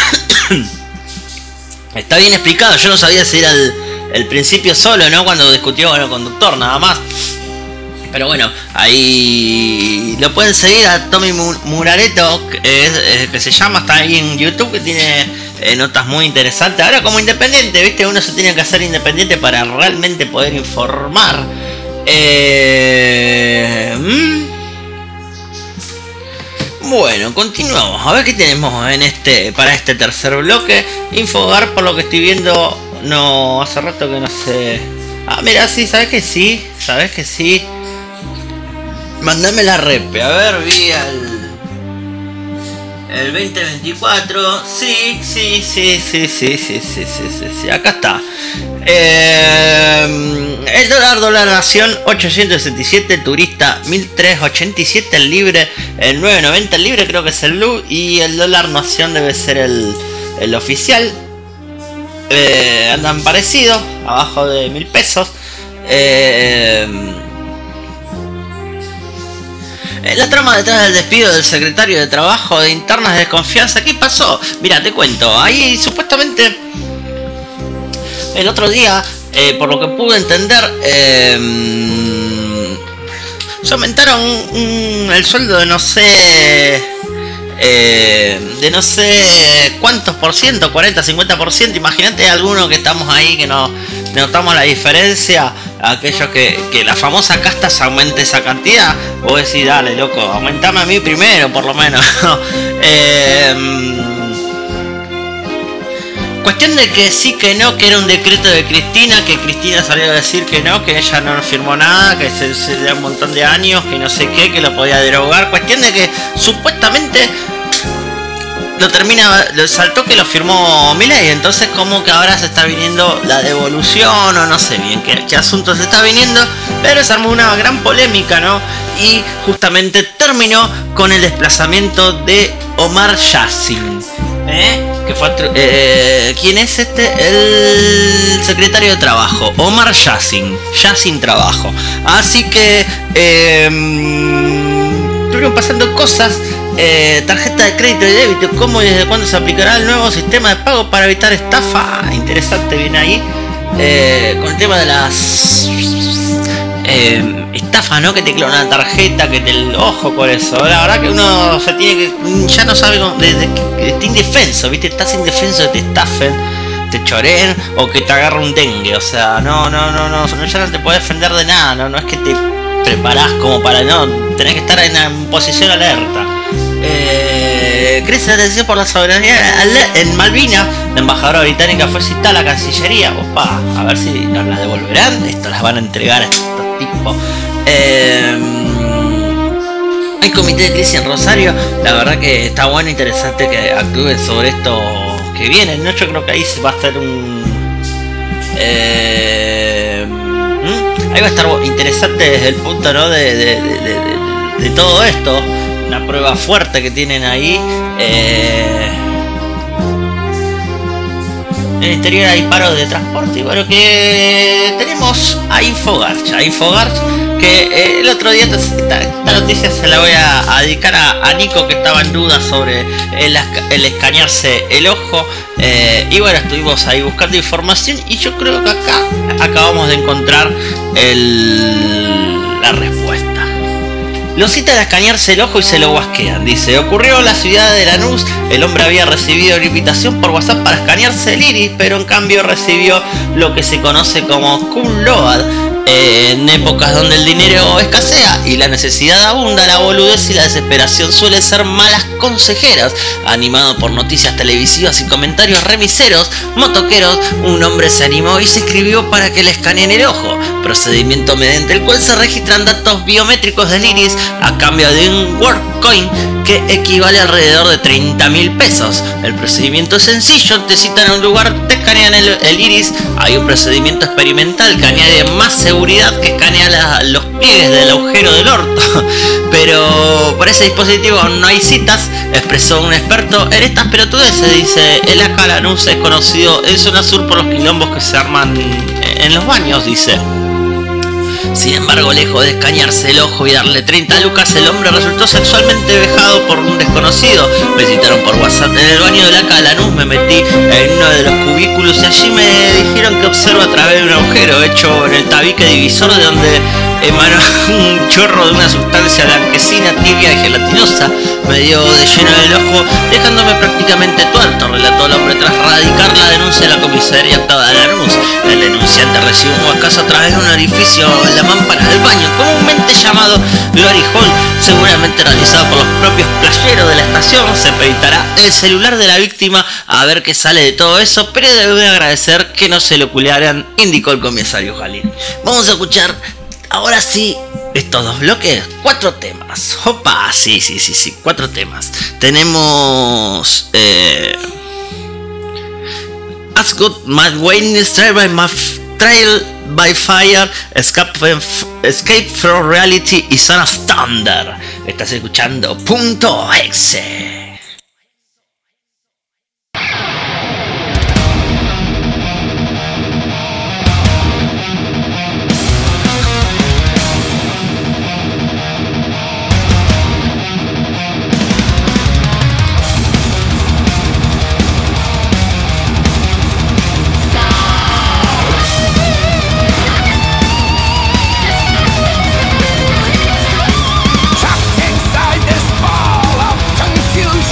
Está bien explicado, yo no sabía si era el, el principio solo, ¿no? Cuando discutió con el conductor, nada más. Pero bueno, ahí lo pueden seguir a Tommy Munareto, que, es, que se llama, está ahí en YouTube, que tiene eh, notas muy interesantes. Ahora como independiente, ¿viste? Uno se tiene que hacer independiente para realmente poder informar. Eh... ¿Mm? Bueno, continuamos. A ver qué tenemos en este para este tercer bloque. Infogar, por lo que estoy viendo, no hace rato que no sé. Ah, mira, sí, sabes que sí, sabes que sí. Mándame la repe. A ver, vi el el veinte veinticuatro. Sí, sí, sí, sí, sí, sí, sí, sí, sí, sí. Acá está. Eh, el dólar, dólar nación ochocientos sesenta y siete, turista mil trescientos ochenta y siete, el libre el nueve noventa, el libre creo que es el blue, y el dólar nación debe ser el, el oficial. Eh, andan parecidos, abajo de mil pesos. Eh, La trama detrás del despido del secretario de Trabajo de Internas de Desconfianza. ¿Qué pasó? Mira, te cuento. Ahí supuestamente el otro día, eh, por lo que pude entender, eh, se aumentaron un, el sueldo de no sé, eh, de no sé cuántos por ciento, cuarenta, cincuenta por ciento. Imagínate alguno que estamos ahí que no notamos la diferencia. Aquellos que, que la famosa casta se aumente esa cantidad. Vos decís, dale, loco, aumentame a mí primero, por lo menos. eh, cuestión de que sí, que no, que era un decreto de Cristina, que Cristina salió a decir que no, que ella no firmó nada, que se, se da un montón de años, que no sé qué, que lo podía derogar. Cuestión de que supuestamente lo termina, lo saltó que lo firmó Milei, entonces como que ahora se está viniendo la devolución o no sé bien qué, qué asunto se está viniendo, pero se armó una gran polémica, ¿no? Y justamente terminó con el desplazamiento de Omar Yassin, ¿eh? Que fue, eh, ¿quién es este? El secretario de Trabajo, Omar Yassin, Yassin Trabajo. Así que eh, estuvieron pasando cosas. Eh, tarjeta de crédito y débito, ¿cómo y desde cuándo se aplicará el nuevo sistema de pago para evitar estafa? Interesante, viene ahí. Eh, con el tema de las eh, estafas, ¿no? Que te clonan la tarjeta, que te ojo con eso. La verdad que uno se tiene que, ya no sabe cómo, desde que está indefenso, ¿viste? Estás indefenso de que te estafen, te choreen o que te agarre un dengue. O sea, no, no, no, no, ya no te puedes defender de nada, no, no es que te preparás como para, no, tenés que estar en, en posición alerta. Eh, crece la atención por la soberanía en Malvinas. La embajadora británica fue citada a la Cancillería. Opa, a ver si nos la devolverán. Esto las van a entregar a estos tipos. Eh, hay comité de crisis en Rosario. La verdad que está bueno, interesante que actúen sobre esto que viene, ¿no? Yo creo que ahí se va a hacer un... Eh, ahí va a estar interesante desde el punto, ¿no? de, de, de, de, de, de todo esto. Una prueba fuerte que tienen ahí. Eh, en el interior hay paros de transporte. Y bueno, que tenemos a Infogarch. A Infogarch, que eh, el otro día, esta, esta noticia se la voy a, a dedicar a, a Nico, que estaba en duda sobre el, el escanearse el ojo. Eh, y bueno, estuvimos ahí buscando información. Y yo creo que acá acabamos de encontrar el, la respuesta. Lo citan a escanearse el ojo y se lo guasquean. Dice, ocurrió en la ciudad de Lanús. El hombre había recibido una invitación por WhatsApp para escanearse el iris, pero en cambio recibió lo que se conoce como cum laude. En épocas donde el dinero escasea y la necesidad abunda, la boludez y la desesperación suelen ser malas consejeras. Animado por noticias televisivas y comentarios remiseros, motoqueros, un hombre se animó y se escribió para que le escaneen el ojo, procedimiento mediante el cual se registran datos biométricos del iris a cambio de un WorldCoin que equivale a alrededor de treinta mil pesos. El procedimiento es sencillo, te citan a un lugar, te escanean el, el iris. Hay un procedimiento experimental que añade más seguridad, que escanea la, los pliegues del agujero del orto. Pero por ese dispositivo no hay citas, expresó un experto en estas pelotudeces. Dice, el acá Lanús es conocido en zona sur por los quilombos que se arman en los baños, dice. Sin embargo, lejos de escanearse el ojo y darle treinta lucas, el hombre resultó sexualmente vejado por un desconocido. Me citaron por WhatsApp en el baño de la Cala Lanús, me metí en uno de los cubículos y allí me dijeron que observo a través de un agujero hecho en el tabique divisor de donde emanó un chorro de una sustancia blanquecina, tibia y gelatinosa. Me dio de lleno el ojo, dejándome prácticamente tuerto, relató el hombre tras radicar la denuncia en la comisaría octava de Lanús. El denunciante recibió un guascazo a través de un orificio en la mampara del baño, comúnmente llamado Glory Hole, seguramente realizado por los propios playeros de la estación. Se peritará el celular de la víctima a ver qué sale de todo eso, pero debe agradecer que no se lo culearan, indicó el comisario Jalín. Vamos a escuchar ahora sí estos dos bloques, cuatro temas. Opa, sí, sí, sí, sí, cuatro temas. Tenemos eh, Ascot, Matt Wayne, Trial by, my, Trial by Fire, Escape, Escape from Reality y Son of Thunder. Estás escuchando Punto Exe. Inside this ball of confusion.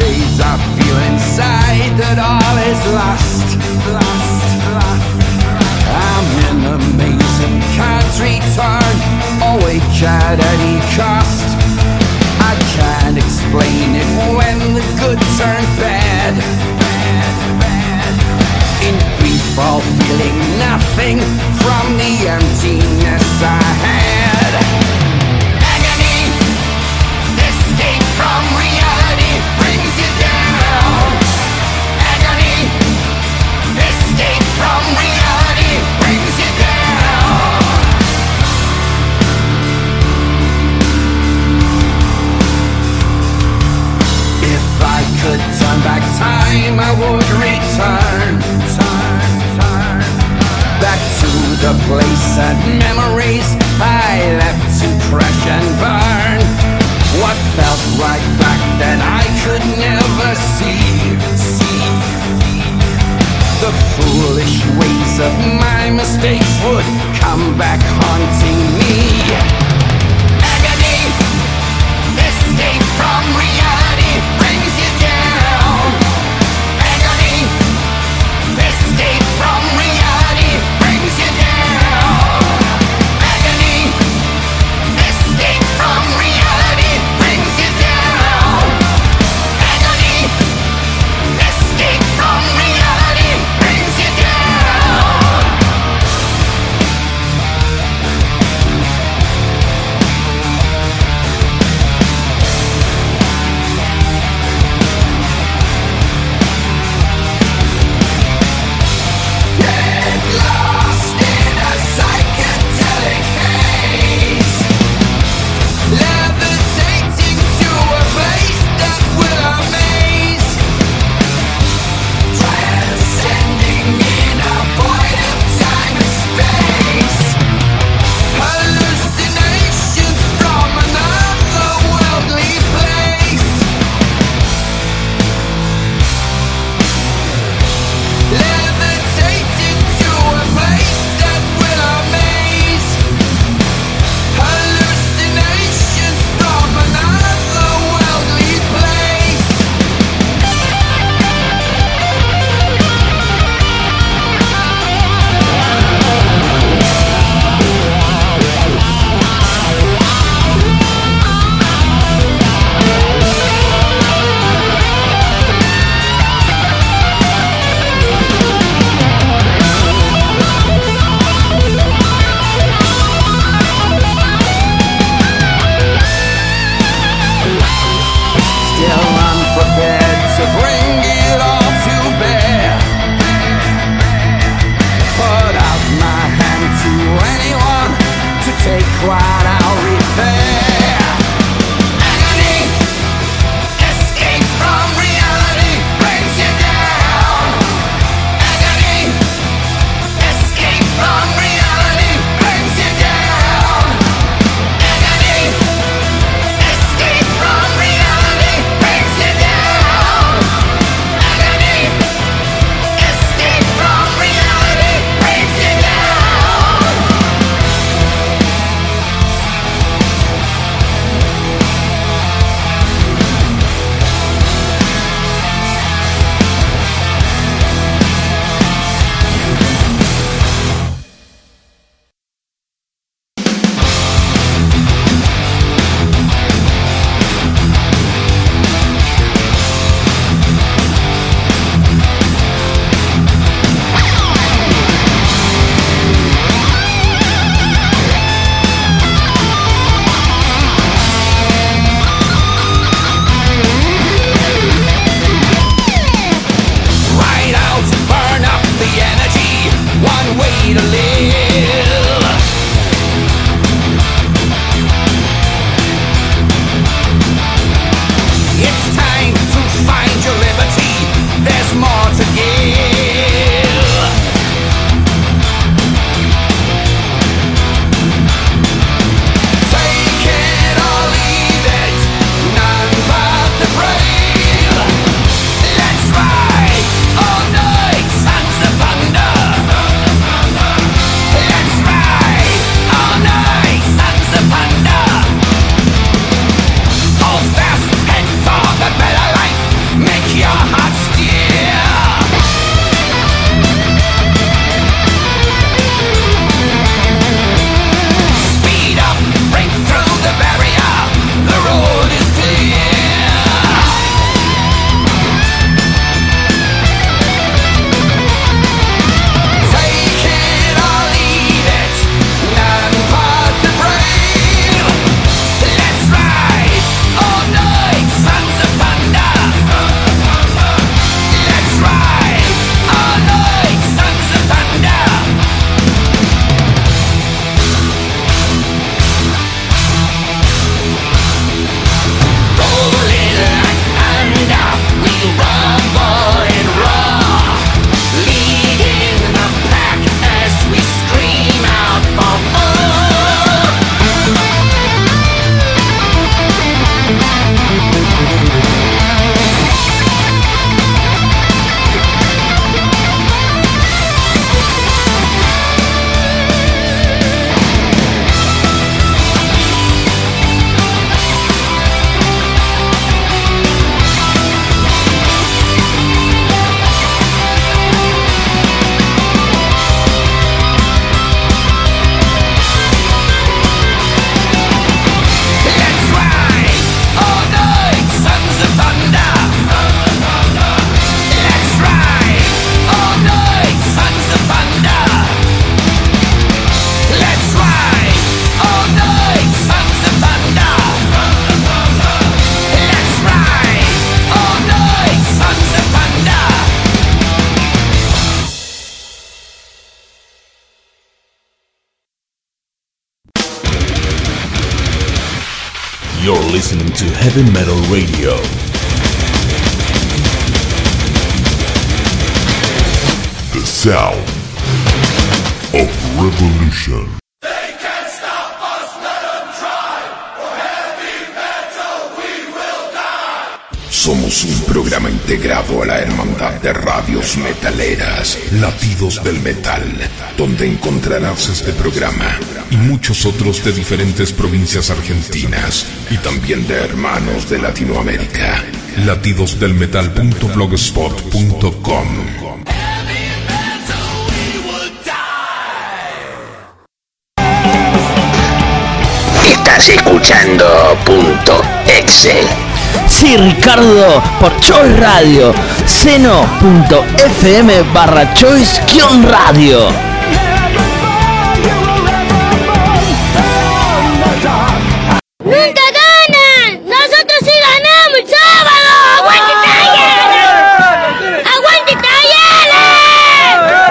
days I feel inside that all is lost, lost, lost. I'm in a maze and can't return, awake at any cost. I can't explain it when the good turn bad, bad, bad. In free fall, feeling nothing from the emptiness I had. Agony, escape from reality brings you down. Agony, escape from reality brings you down. If I could turn back time, I would return, turn, turn, back to the place and memories I left to crash and burn. What felt right back then I could never see, see. The foolish ways of my mistakes would come back haunting me. Agony, escape from reality brings you down. Agony, escape from reality brings you down. Agony, escape from reality brings you down. Agony, escape from reality brings you down. Heavy Metal Radio. The sound of revolution. Somos un programa integrado a la Hermandad de Radios Metaleras, Latidos del Metal, donde encontrarás este programa y muchos otros de diferentes provincias argentinas y también de hermanos de Latinoamérica. latidos del metal punto blogspot punto com. Estás escuchando Punto Exe. Sí, Ricardo, por Choice Radio, seno.fm barra Choice guión radio. ¡Nunca ganan! ¡Nosotros sí ganamos el sábado! ¡Aguante Talleres! ¡Aguante Talleres!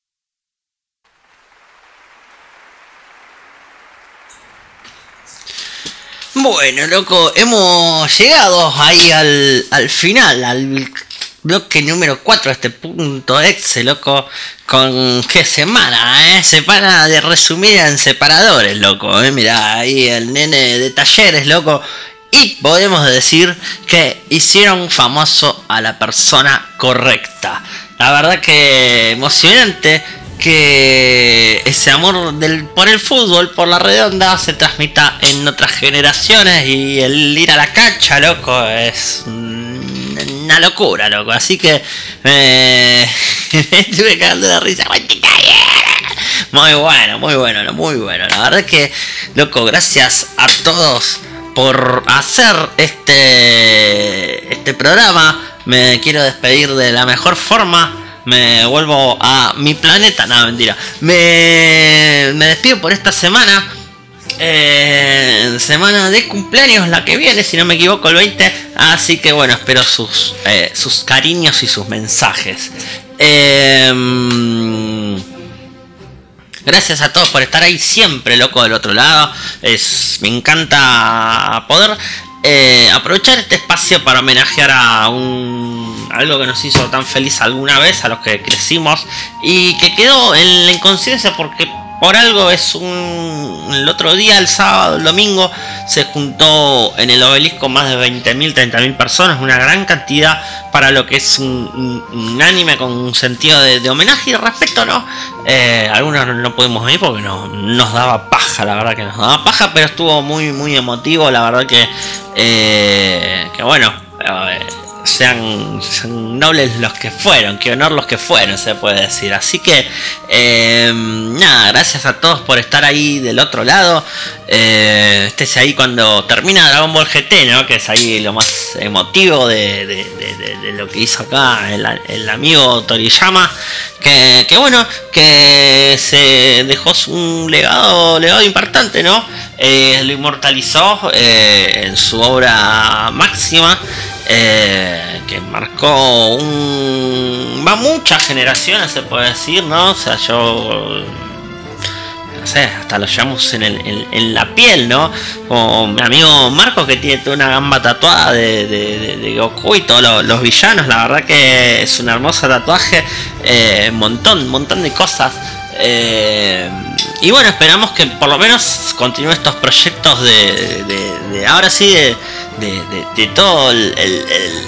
Bueno, loco, hemos llegado ahí al, al final, al bloque número cuatro de este Punto Exe, loco. Con qué semana, eh, semana de resumir en separadores, loco, eh. Mirá, ahí el nene de Talleres, loco. Y podemos decir que hicieron famoso a la persona correcta. La verdad que emocionante que ese amor del, por el fútbol, por la redonda, se transmita en otras generaciones. Y el ir a la cancha, loco, es una locura, loco. Así que eh, me estuve cagando de risa. Muy bueno, muy bueno, muy bueno. La verdad que, loco, gracias a todos por hacer este, este programa. Me quiero despedir de la mejor forma. Me vuelvo a mi planeta. No, mentira. Me, me despido por esta semana. Eh, semana de cumpleaños, la que viene, si no me equivoco, el veinte. Así que bueno, espero sus, eh, sus cariños y sus mensajes. Eh, gracias a todos por estar ahí siempre, loco, del otro lado. Es, me encanta poder Eh, aprovechar este espacio para homenajear a un algo que nos hizo tan feliz alguna vez, a los que crecimos y que quedó en la inconsciencia porque por algo es un... El otro día, el sábado, el domingo, se juntó en el obelisco más de veinte mil, treinta mil personas, una gran cantidad para lo que es un, un, un anime con un sentido de, de homenaje y de respeto, ¿no? Eh, algunos no pudimos ir porque no, nos daba paja, la verdad que nos daba paja, pero estuvo muy, muy emotivo, la verdad que, eh, que bueno, eh, sean, sean nobles los que fueron, que honor los que fueron, se puede decir. Así que eh, nada, gracias a todos por estar ahí del otro lado. Eh, estése ahí cuando termina Dragon Ball G T, ¿no? Que es ahí lo más emotivo de, de, de, de, de lo que hizo acá el, el amigo Toriyama. Que, que bueno, que se dejó un legado, legado importante, ¿no? Eh, lo inmortalizó eh, en su obra máxima. Eh, que marcó un... va muchas generaciones, se puede decir, ¿no? O sea, yo... no sé, hasta lo llevamos en, el, en, en la piel, ¿no? Como mi amigo Marco, que tiene toda una gamba tatuada de, de, de, de Goku y todos los, los villanos. La verdad que es un hermoso tatuaje. Un eh, montón, un montón de cosas. Eh, y bueno, esperamos que por lo menos continúe estos proyectos de, de, de ahora sí, de, de, de, de todo el, el,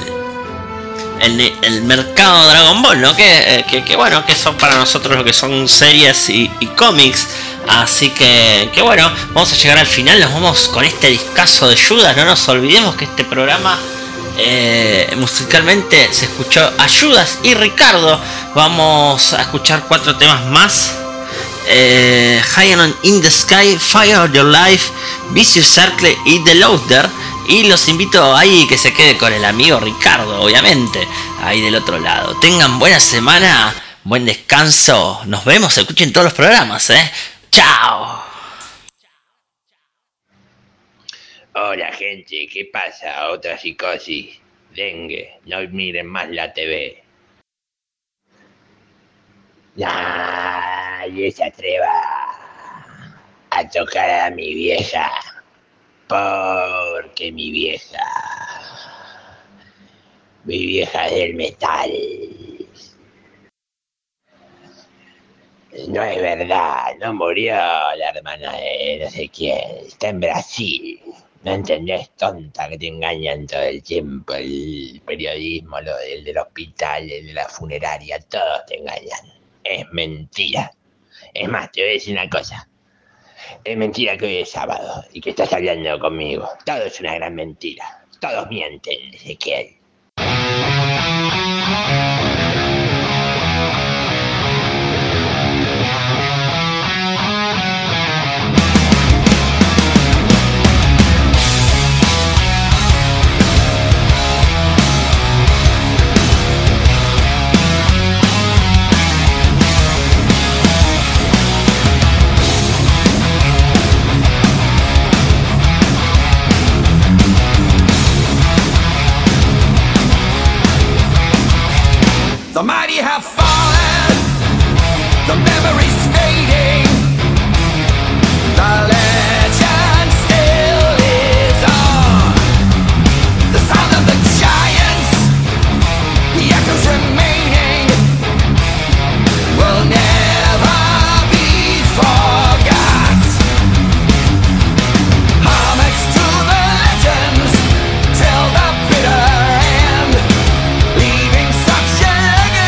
el, el, el mercado Dragon Ball, ¿no? Que, que, que bueno, que son para nosotros lo que son series y, y cómics. Así que, que bueno, vamos a llegar al final, nos vamos con este discazo de Judas. No nos olvidemos que este programa eh, musicalmente se escuchó a Judas y Ricardo. Vamos a escuchar cuatro temas más. Eh, High on in the Sky, Fire of Your Life, Vicious Circle y The Loader. Y los invito ahí que se quede con el amigo Ricardo, obviamente, ahí del otro lado. Tengan buena semana, buen descanso. Nos vemos, escuchen todos los programas, ¿eh? ¡Chao! Hola gente, ¿qué pasa? Otra psicosis. Dengue, no miren más la T V. Nadie se atreva a tocar a mi vieja. porque mi vieja, mi vieja es del metal. No es verdad, no murió la hermana de no sé quién, está en Brasil. No entendés, tonta, que te engañan todo el tiempo, el periodismo, lo del del hospital, el de la funeraria, todos te engañan. Es mentira. Es más, te voy a decir una cosa. Es mentira que hoy es sábado y que estás hablando conmigo. Todo es una gran mentira. Todos mienten, Ezequiel. The mighty have fallen, the memories fading, the legend still lives on. The sound of the giants, the echoes remaining, will never be forgot. Homage to the legends, till the bitter end, leaving such a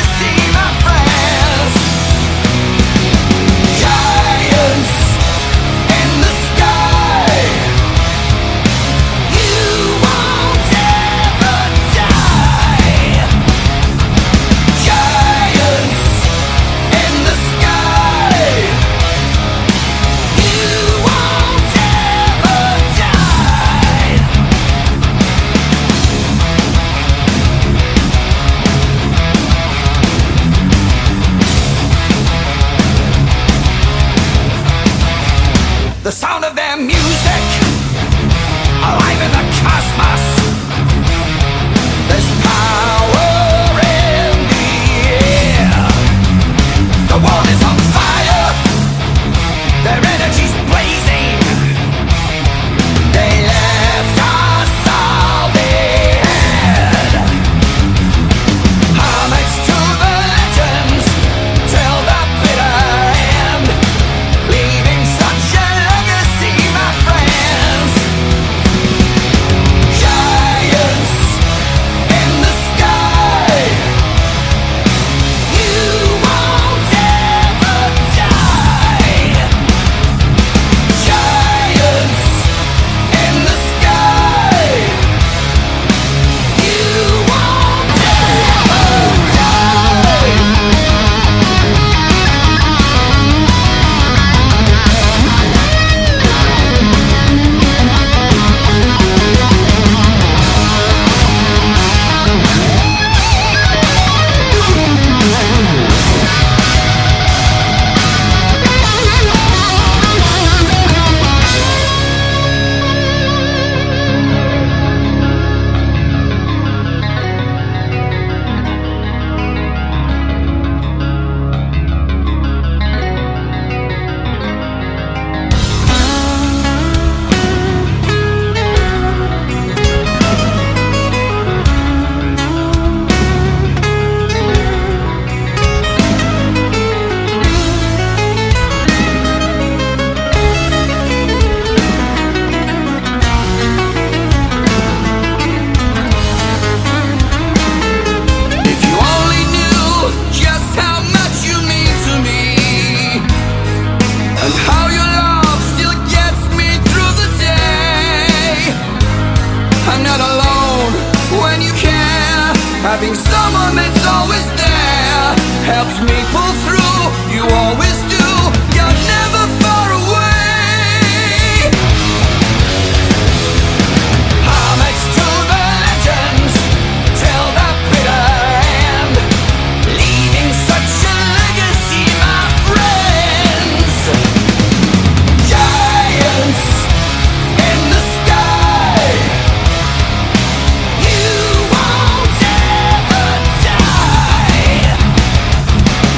the sound of their music, alive in the cosmos. There's power in the air. The world is on fire, their energy's blazing. They left us all they had. Homage to the legends, till the bitter end, leaving such a my friends, giants in the sky. You won't ever die. Giants in the sky. You won't ever die. Having someone that's always there helps me pull through. You always do. You're never far away. Homage to the legends, till the bitter end, leaving such a legacy, my friends. Giants in the sky. You won't ever die.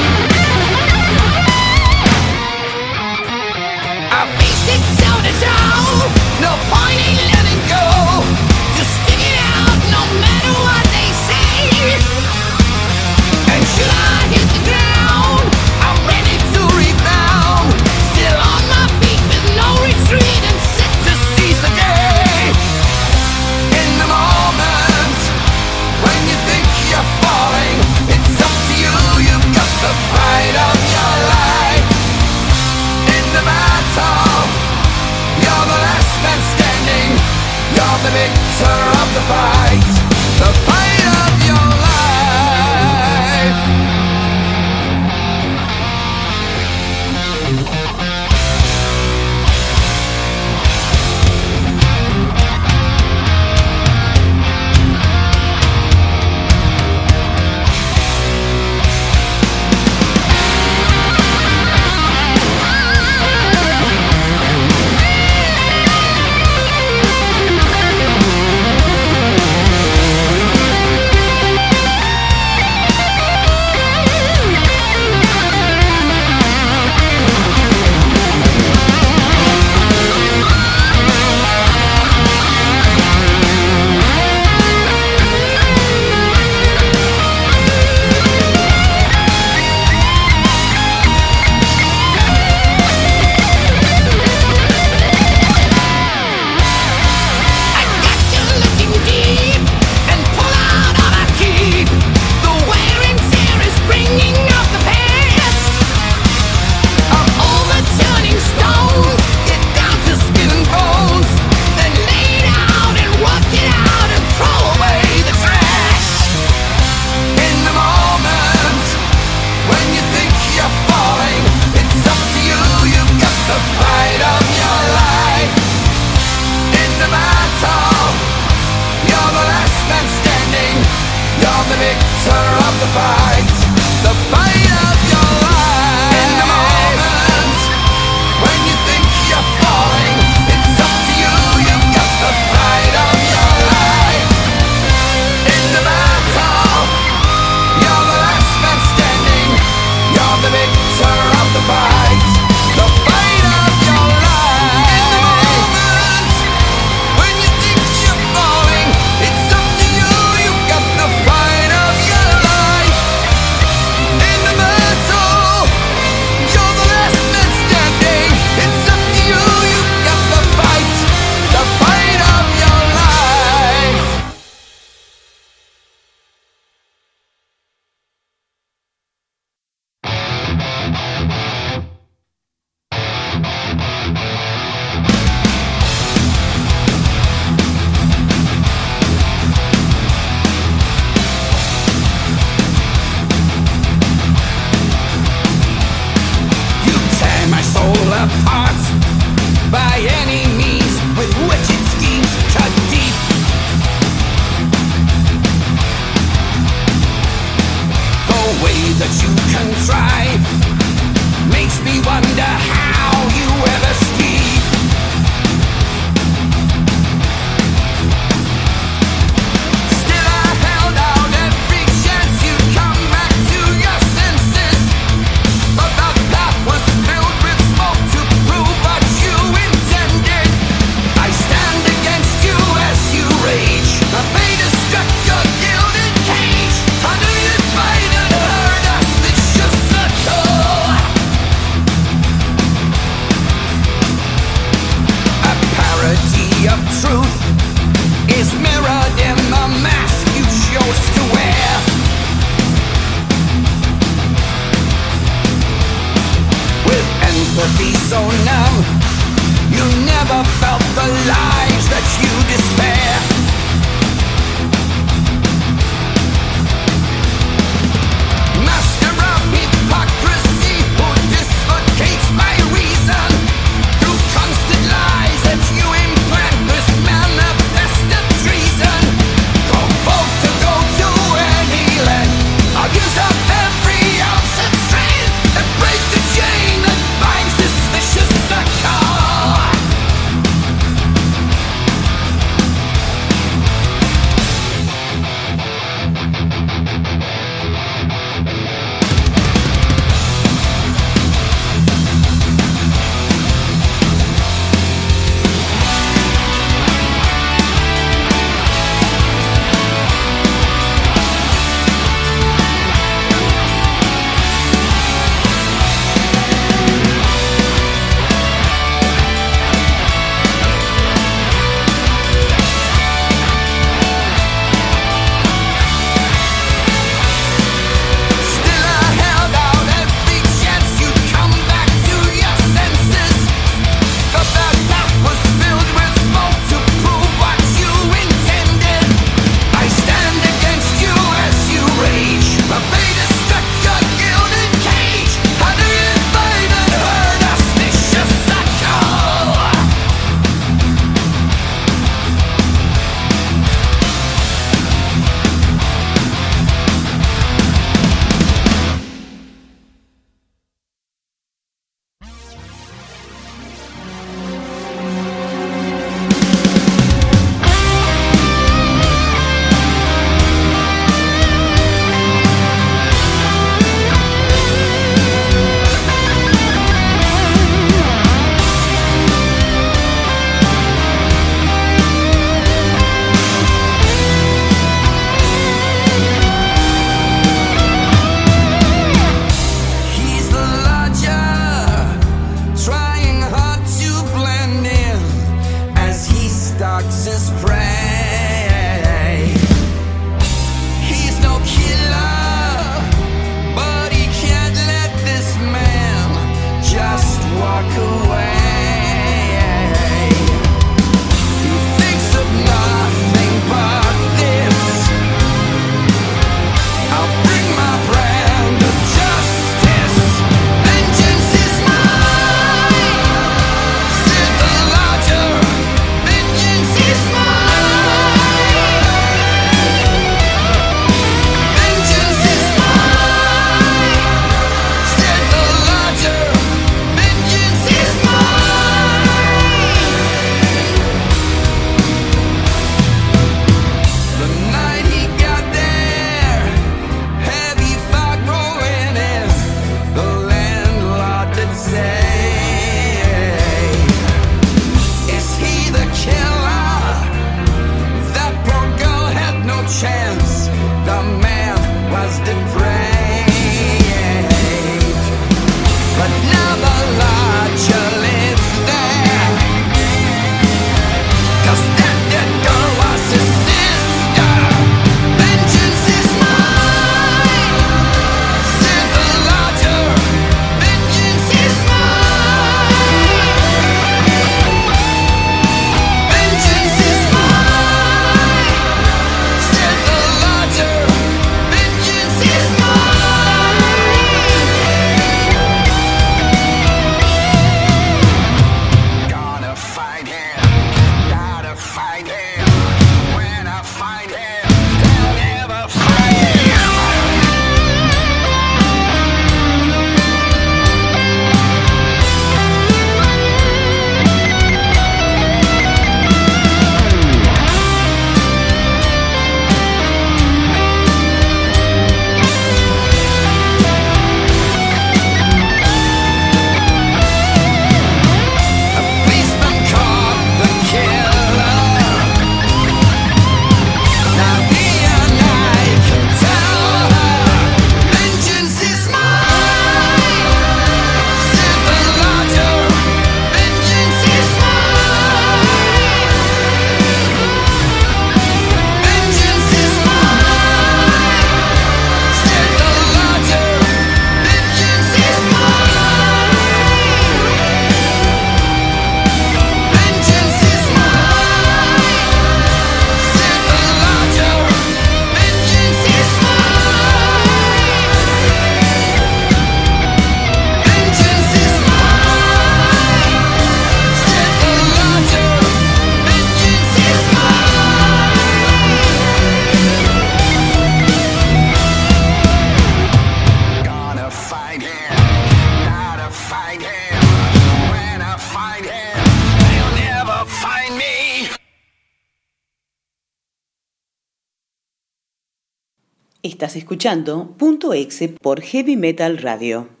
Estás escuchando Punto Exe por Heavy Metal Radio.